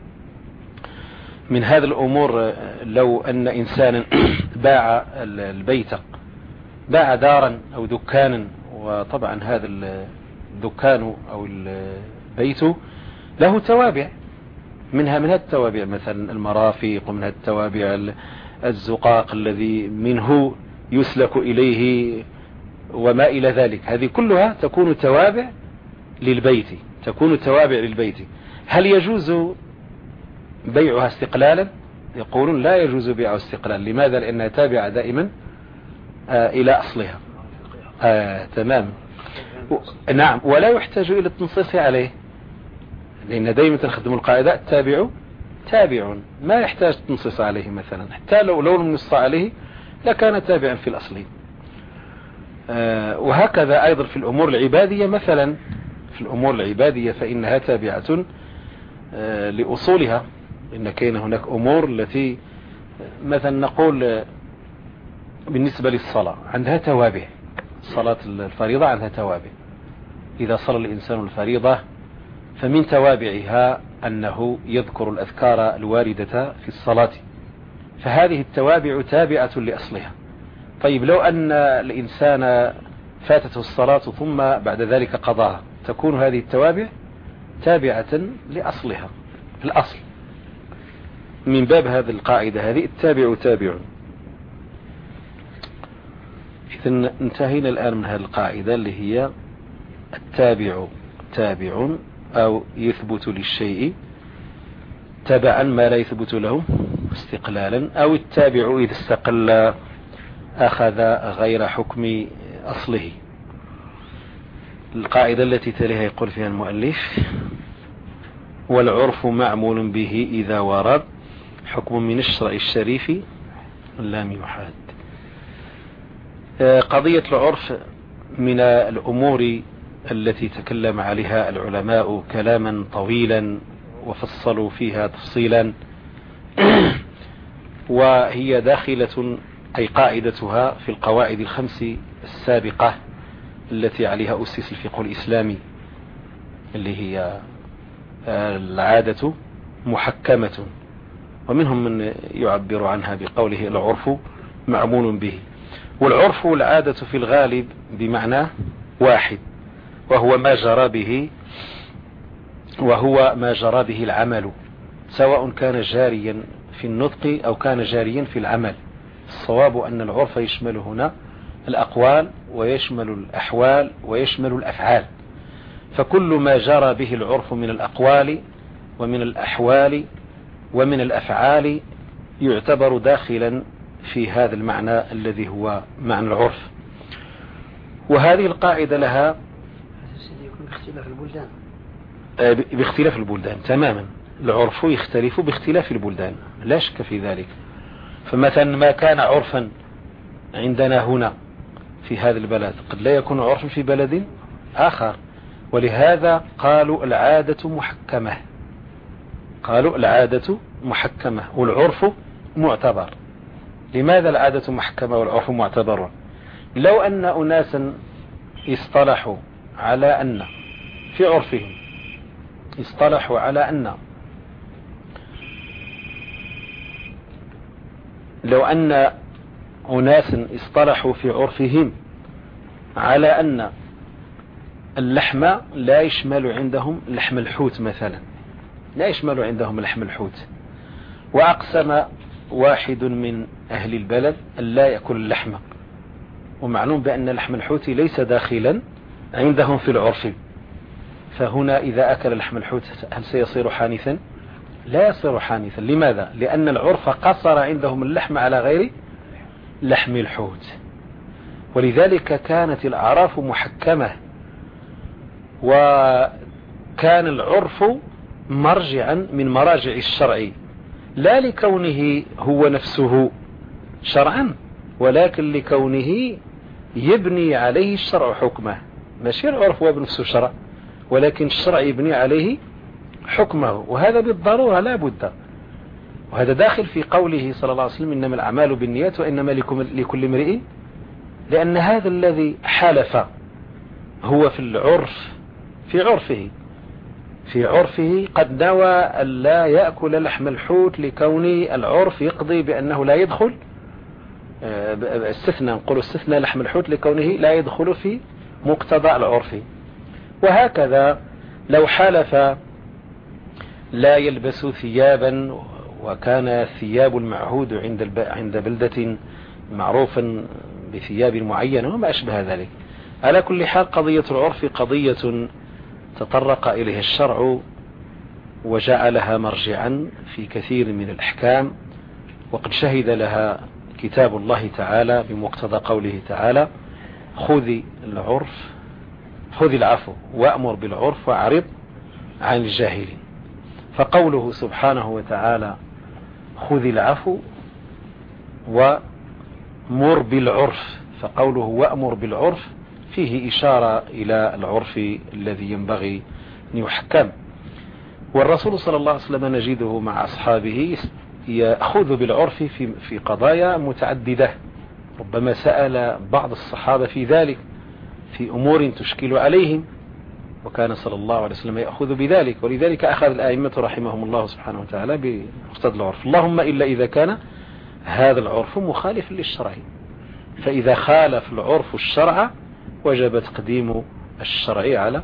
من هذه الأمور لو أن إنسانا باع البيت، باع دارا أو دكانا، وطبعا هذا الدكان أو البيت له توابع، منها التوابع مثلا المرافق، ومنها التوابع الزقاق الذي منه يسلك إليه وما إلى ذلك. هذه كلها تكون توابع للبيت. هل يجوز بيعها استقلالا؟ يقولون لا يجوز بيعها استقلالا. لماذا؟ لأنها تابعة دائما إلى أصلها. تمام. نعم، ولا يحتاج إلى التنصيص عليه، لأن دائما تخدم القاعدة التابع تابع، ما يحتاج تنصيص عليه مثلا، حتى لو لم ينص عليه لكان تابعا في الأصل. وهكذا أيضا في الأمور العبادية، مثلا في الأمور العبادية فإنها تابعة لأصولها. إن كان هناك أمور التي مثلا نقول بالنسبة للصلاة عندها توابع، صلاة الفريضة عندها توابع. إذا صلى الإنسان الفريضة فمن توابعها أنه يذكر الأذكار الواردة في الصلاة، فهذه التوابع تابعة لأصلها. طيب لو أن الإنسان فاتته الصلاة ثم بعد ذلك قضاها، تكون هذه التوابع تابعة لأصلها في الأصل. من باب هذه القاعدة هذه التابع تابع. إذن انتهينا الآن من هذه القاعدة اللي هي التابع تابع أو يثبت للشيء تبعا ما لا يثبت له استقلالا، أو التابع إذا استقل أخذ غير حكم أصله. القاعدة التي تليها يقول فيها المؤلف: والعرف معمول به إذا ورد حكم من الشرع الشريف لم يحاد. قضية العرف من الأمور التي تكلم عليها العلماء كلاما طويلا وفصلوا فيها تفصيلا، وهي داخلة أي قاعدتها في القواعد الخمس السابقة التي عليها أسس الفقه الإسلامي، اللي هي العادة محكمة، ومنهم من يعبر عنها بقوله العرف معمول به. والعرف والعادة في الغالب بمعنى واحد، وهو ما جرى به العمل، سواء كان جاريا في النطق أو كان جاريا في العمل. الصواب أن العرف يشمل هنا الأقوال ويشمل الأحوال ويشمل الأفعال، فكل ما جرى به العرف من الأقوال ومن الأحوال ومن الأفعال يعتبر داخلا في هذا المعنى الذي هو معنى العرف. وهذه القاعدة لها باختلاف البلدان تماما. العرف يختلف باختلاف البلدان لا شك في ذلك. فمثلا ما كان عرفا عندنا هنا في هذا البلد قد لا يكون عرفا في بلد آخر، ولهذا قالوا العادة محكمة، قالوا العادة محكمة والعرف معتبر. لماذا العادة محكمة والعرف معتبر؟ لو أن أناسا اصطلحوا على أن في عرفهم اصطلحوا على أن لو أن أناسا اصطلحوا في عرفهم على أن اللحم لا يشمل عندهم لحم الحوت مثلا، لا يشمل عندهم لحم الحوت، وأقسم واحد من أهل البلد أن لا يأكل اللحم، ومعلوم بأن لحم الحوت ليس داخلا عندهم في العرف، فهنا إذا أكل لحم الحوت هل سيصير حانثا؟ لا يصير حانثا. لماذا؟ لأن العرف قصر عندهم اللحم على غير لحم الحوت، ولذلك كانت الأعراف محكمة، وكان العرف مرجعا من مراجع الشرع، لا لكونه هو نفسه شرعا، ولكن لكونه يبني عليه الشرع حكمه. ماشي العرف هو بنفسه شرع، ولكن الشرع يبني عليه حكمه، وهذا بالضرورة لا بد. وهذا داخل في قوله صلى الله عليه وسلم: إنما الأعمال بالنيات وإنما لكل امرئ، لأن هذا الذي حلف هو في العرف في عرفه قد نوى أن لا يأكل لحم الحوت لكون العرف يقضي بأنه لا يدخل نقول استثنى لحم الحوت لكونه لا يدخل في مقتضى العرف. وهكذا لو حلف لا يلبس ثيابا، وكان الثياب المعهود عند بلدة معروفا بثياب معينة وما أشبه ذلك. على كل حال قضية العرف قضية تطرق إليها الشرع وجعلها مرجعا في كثير من الأحكام، وقد شهد لها كتاب الله تعالى بمقتضى قوله تعالى: خذ العفو وأمر بالعرف وأعرض عن الجاهلين. فقوله سبحانه وتعالى خذ العفو ومر بالعرف، فقوله وأمر بالعرف فيه إشارة إلى العرف الذي ينبغي أن يحكم. والرسول صلى الله عليه وسلم نجده مع أصحابه يأخذ بالعرف في قضايا متعددة، ربما سأل بعض الصحابة في ذلك في أمور تشكل عليهم، وكان صلى الله عليه وسلم يأخذ بذلك. ولذلك أخذ الآئمة رحمهم الله سبحانه وتعالى بمقتضى العرف، اللهم إلا إذا كان هذا العرف مخالفا للشرع، فإذا خالف العرف الشرع وجب تقديم الشرع على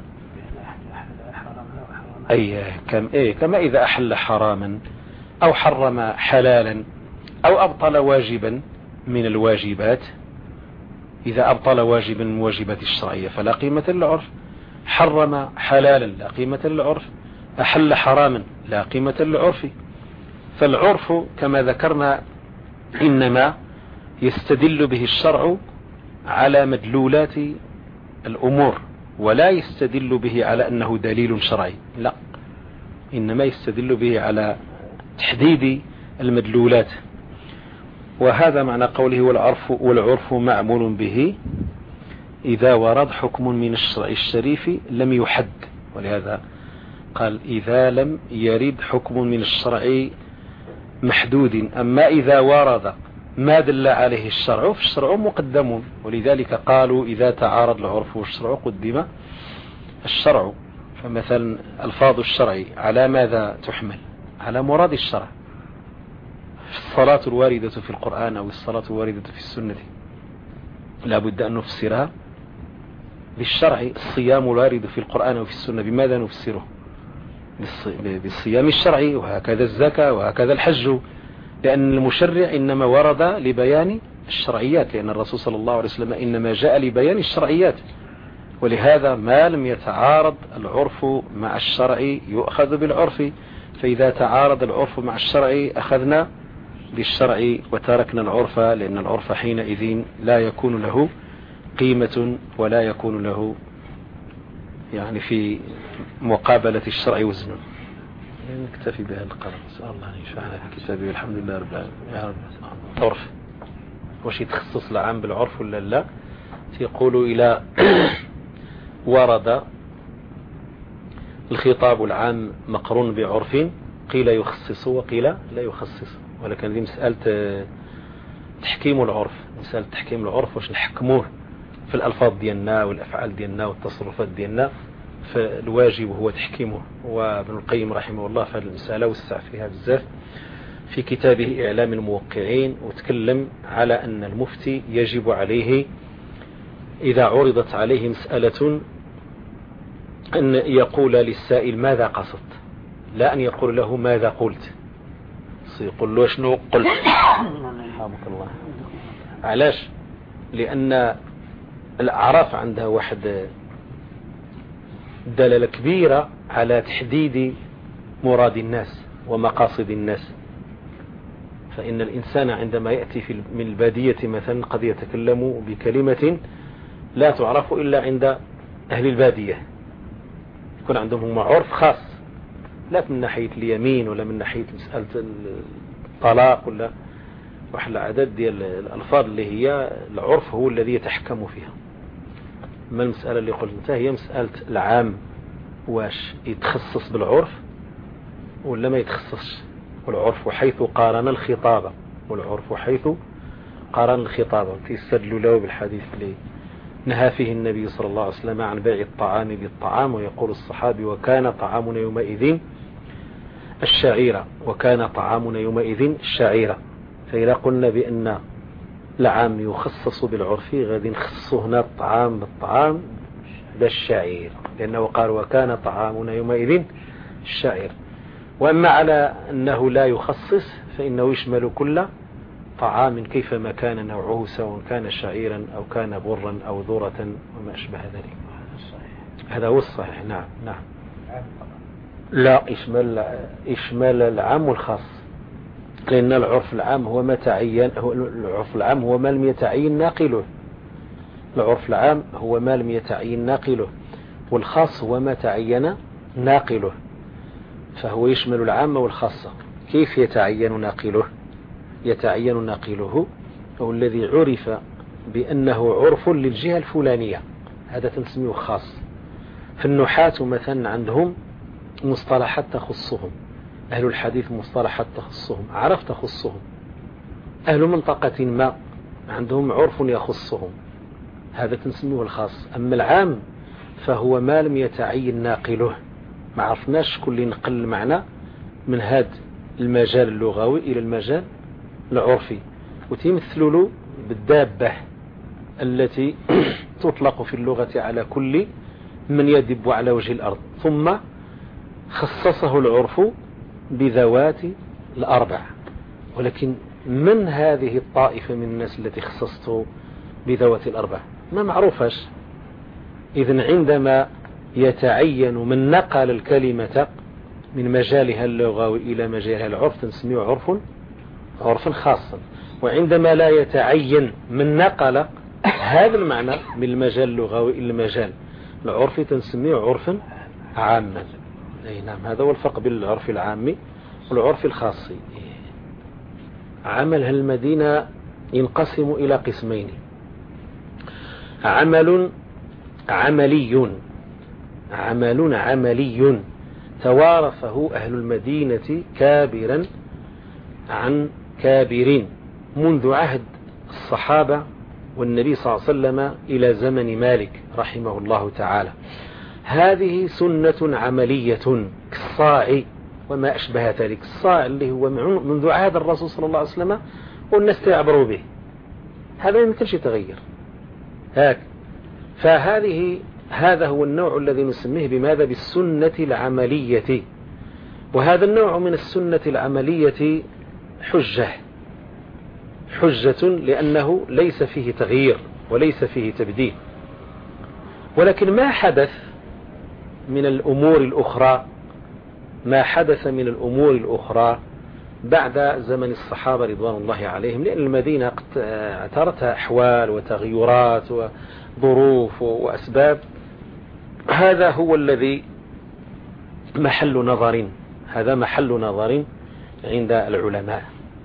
كما إذا أحل حراما أو حرم حلالا أو أبطل واجبا من الواجبات، إذا أبطل واجبا من واجبات الشرعية فلا قيمة للعرف، حرم حلالا لا قيمة للعرف، أحل حراما لا قيمة للعرف. فالعرف كما ذكرنا إنما يستدل به الشرع على مدلولات الأمور، ولا يستدل به على أنه دليل شرعي، لا، إنما يستدل به على تحديد المدلولات. وهذا معنى قوله والعرف معمول به إذا ورد حكم من الشرع الشريف لم يحد، ولهذا قال إذا لم يرد حكم من الشرع محدود. أما إذا ورد ما دل عليه الشرع فالشرع مقدم، ولذلك قالوا إذا تعارض العرف والشرع قدم الشرع. فمثلا ألفاظ الشرع على ماذا تحمل؟ على مراد الشرع. الصلاة الواردة في القرآن أو الصلاة الواردة في السنة لا بد أن نفسرها بالشرع. الصيام الوارد في القرآن أو في السنة بماذا نفسره؟ بالصيام الشرعي، وهكذا الزكاة وهكذا الحج، لأن المشرع إنما ورد لبيان الشرعيات، لأن الرسول صلى الله عليه وسلم إنما جاء لبيان الشرعيات. ولهذا ما لم يتعارض العرف مع الشرع يؤخذ بالعرف، فإذا تعارض العرف مع الشرع أخذنا بالشرع وتركنا العرف، لأن العرف حينئذ لا يكون له قيمة ولا يكون له يعني في مقابلة الشرع وزن. نكتفي بهذا القدر، نسأل الله أن ينفعنا بكتابه والحمد لله رب العالمين. يا رب. عرف واش يتخصص العام بالعرف ولا لا؟ يقولوا إلى ورد الخطاب العام مقرون بعرف قيل يخصص وقيل لا يخصص، ولكن دي مسألة تحكيم العرف، مسألة تحكيم العرف واش نحكموه في الألفاظ ديالنا والأفعال ديالنا والتصرفات ديالنا، فالواجب هو تحكيمه. وابن القيم رحمه الله في هذه المسألة وسع فيها بزاف في كتابه إعلام الموقعين، وتكلم على أن المفتي يجب عليه إذا عرضت عليه مسألة أن يقول للسائل ماذا قصدت، لا أن يقول له ماذا قلت، سيقول له شنو قلت. رحمك الله. علاش؟ لأن الأعراف عندها واحد دلالة كبيرة على تحديد مراد الناس ومقاصد الناس. فإن الإنسان عندما يأتي من البادية مثلا قد يتكلم بكلمة لا تعرف إلا عند أهل البادية، يكون عندهم عرف خاص، لا من ناحية اليمين ولا من ناحية مسألة الطلاق ولا واحد العدد ديال الألفاظ اللي هي العرف هو الذي يتحكم فيها. ما المسألة اللي قلت انت هي مسألة العام واش يتخصص بالعرف ولا ما يتخصصش. والعرف حيث قارن الخطاب، والعرف حيث قارن الخطاب تستدل له بالحديث اللي نهى فيه النبي صلى الله عليه وسلم عن بيع الطعام بالطعام، ويقول الصحابي وكان طعامنا يومئذ الشعيرة، وكان طعامنا يومئذ الشعيرة. فإذا قلنا بأن العام يخصص بالعرف غادي نخصصه هنا الطعام بالطعام بالشعير، لأنه قال وكان طعامنا يومئذ الشعير. وأما على أنه لا يخصص فإنه يشمل كل طعام كيفما كان نوعه، سواء كان شعيرا أو كان برا أو ذرة وما أشبه ذلك. هذا هو الصحيح. نعم نعم. لا، إشمال العام والخاص، لأن العرف العام هو ما تعين، العرف العام هو ما لم يتعين ناقله، العرف العام هو ما لم يتعين ناقله، والخاص هو ما تعين ناقله، فهو يشمل العام والخاصة. كيف يتعين ناقله؟ يتعين ناقله هو الذي عرف بأنه عرف للجهة الفلانية، هذا تنسميه خاص. في النحاة مثلا عندهم مصطلحات تخصهم، أهل الحديث مصطلحات تخصهم، عرف تخصهم. أهل منطقة ما عندهم عرف يخصهم، هذا تنسميه الخاص. أما العام فهو ما لم يتعين ناقله، ما عرفناش كل نقل معنا من هذا المجال اللغوي إلى المجال العرفي، وتمثل له بالدابة التي تطلق في اللغة على كل من يدب على وجه الأرض، ثم خصصه العرف بذوات الأربع. ولكن من هذه الطائفة من الناس التي خصصته بذوات الأربع ما معروفش. إذن عندما يتعين من نقل الكلمة من مجالها اللغوي إلى مجالها العرف تنسميه عرفا خاصا، وعندما لا يتعين من نقل هذا المعنى من المجال اللغوي إلى المجال العرفي تنسميه عرفا عاما. أي نعم، هذا هو الفرق بين العرف العامي والعرف الخاصي. عمل المدينة ينقسم إلى قسمين: عمل عملي توارثه أهل المدينة كابرا عن كابرين منذ عهد الصحابة والنبي صلى الله عليه وسلم إلى زمن مالك رحمه الله تعالى. هذه سنة عملية كالصاع وما أشبه ذلك. الصاع اللي هو منذ عهد الرسول صلى الله عليه وسلم والناس تعبروا به، هذا ما يمكنش يتغير. هذا هو النوع الذي نسميه بماذا؟ بالسنة العملية. وهذا النوع من السنة العملية حجة لأنه ليس فيه تغيير وليس فيه تبديل. ولكن ما حدث من الأمور الأخرى بعد زمن الصحابة رضوان الله عليهم، لأن المدينة قد اعترتها أحوال وتغيرات وظروف وأسباب، هذا هو الذي محل نظر عند العلماء.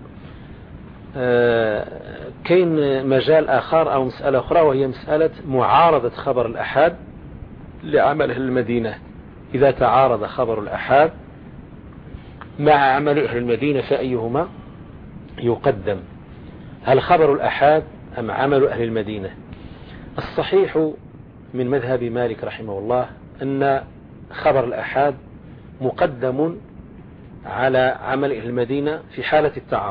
كاين مجال آخر أو مسألة أخرى، وهي مسألة معارضة خبر الأحاد لعمل أهل المدينة. إذا تعارض خبر الأحاد مع عمل أهل المدينة فأيهما يقدم؟ هل خبر الأحاد أم عمل أهل المدينة؟ الصحيح من مذهب مالك رحمه الله أن خبر الأحاد مقدم على عمل أهل المدينة في حالة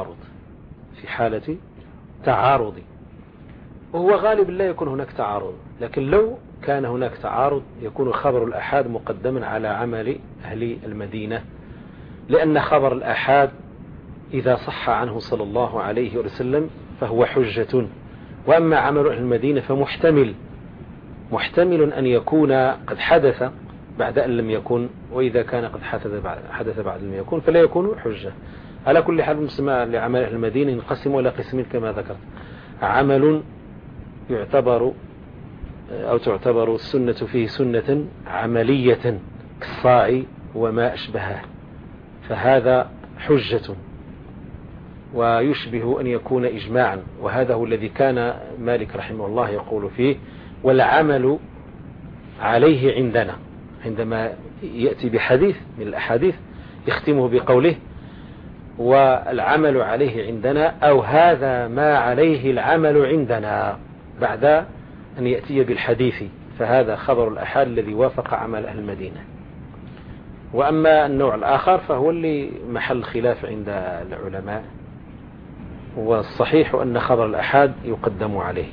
تعارض، وهو غالب لا يكون هناك تعارض، لكن لو كان هناك تعارض يكون خبر الأحاد مقدما على عمل أهل المدينة، لأن خبر الأحاد إذا صح عنه صلى الله عليه وسلم فهو حجة، وأما عمل أهل المدينة فمحتمل أن يكون قد حدث بعد أن لم يكن، وإذا كان قد حدث بعد لم يكن فلا يكون حجة. على كل حال مسمى لعمل أهل المدينة ينقسم إلى قسمين كما ذكرت: عمل تعتبر السنة فيه سنة عملية كالصاع وما أشبهه، فهذا حجة ويشبه أن يكون إجماعا، وهذا هو الذي كان مالك رحمه الله يقول فيه: والعمل عليه عندنا. عندما يأتي بحديث من الأحاديث يختمه بقوله: والعمل عليه عندنا، أو هذا ما عليه العمل عندنا، بعد أن يأتي بالحديث، فهذا خبر الأحاد الذي وافق عمل أهل المدينة. وأما النوع الآخر فهو اللي محل خلاف عند العلماء، والصحيح أن خبر الأحاد يقدم عليه.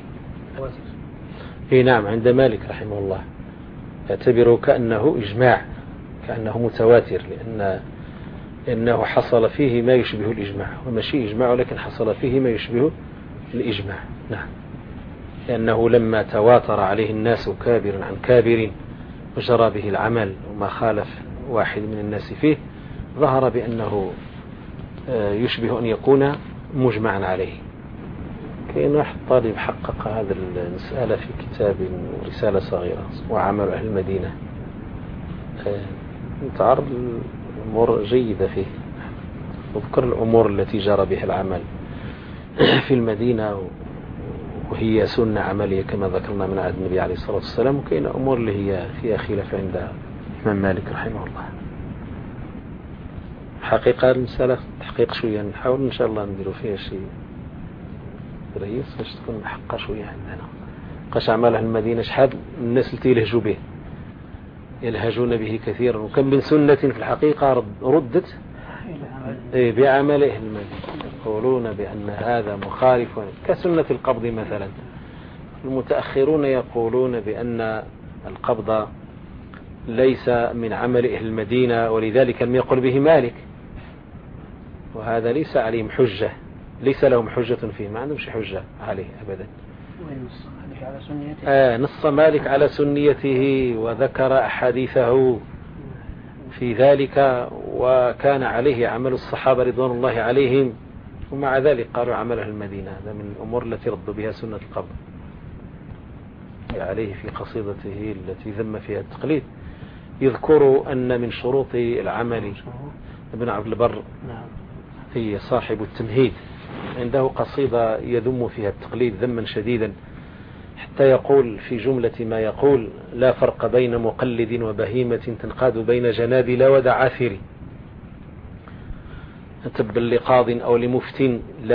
نعم، عند مالك رحمه الله يعتبره كأنه إجماع، كأنه متواتر، لأنه حصل فيه ما يشبه الإجماع، ومشي إجماع ولكن حصل فيه ما يشبه الإجماع. نعم، لأنه لما تواتر عليه الناس كابر عن كابر وجرى به العمل وما خالف واحد من الناس فيه، ظهر بأنه يشبه أن يكون مجمعا عليه. كاين واحد طالب حقق هذا المسألة في كتاب ورسالة صغيرة وعمل أهل المدينة، تعرض الأمور جيدة فيه، وذكر الأمور التي جرى بها العمل في المدينة، وهي سنة عملية كما ذكرنا من عهد النبي عليه الصلاة والسلام، وكاين أمور اللي هي فيها خلاف عند الإمام مالك رحمه الله. حقيقة المسألة تحقيق شوية، نحاول إن شاء الله نديروا فيها شيء رئيس باش تكون محقة شوية عندنا. قاش أعمال أهل المدينة شحال الناس اللي يلهجوا به، يلهجون به كثيرا، وكم من سنة في الحقيقة ردت بعمل أهل المدينة، يقولون بأن هذا مخالف، كسنة القبض مثلا. المتأخرون يقولون بأن القبض ليس من عمل أهل المدينة، ولذلك لم يقل به مالك، وهذا ليس عليهم حجة، ليس لهم حجة فيه، ما عندهمش حجة عليه أبدا. نص مالك على سنيته وذكر أحاديثه في ذلك، وكان عليه عمل الصحابة رضوان الله عليهم، ومع ذلك قالوا عمل أهل المدينة. هذا من الأمور التي ردوا بها سنة القبر عليه في قصيدته التي ذم فيها التقليد. يذكر أن من شروط العمل ابن عبد البر هي صاحب التمهيد، عنده قصيدة يذم فيها التقليد ذما شديدا، حتى يقول في جملة ما يقول: لا فرق بين مقلد وبهيمة تنقاد بين جنابل ودعاثر، تبا لقاض أو لمفت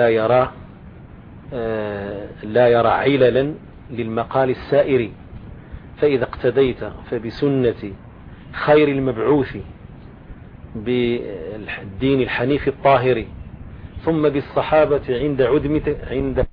لا يرى عللا للمقال السائر، فإذا اقتديت فبسنة خير المبعوث بالدين الحنيف الطاهر، ثم بالصحابة عند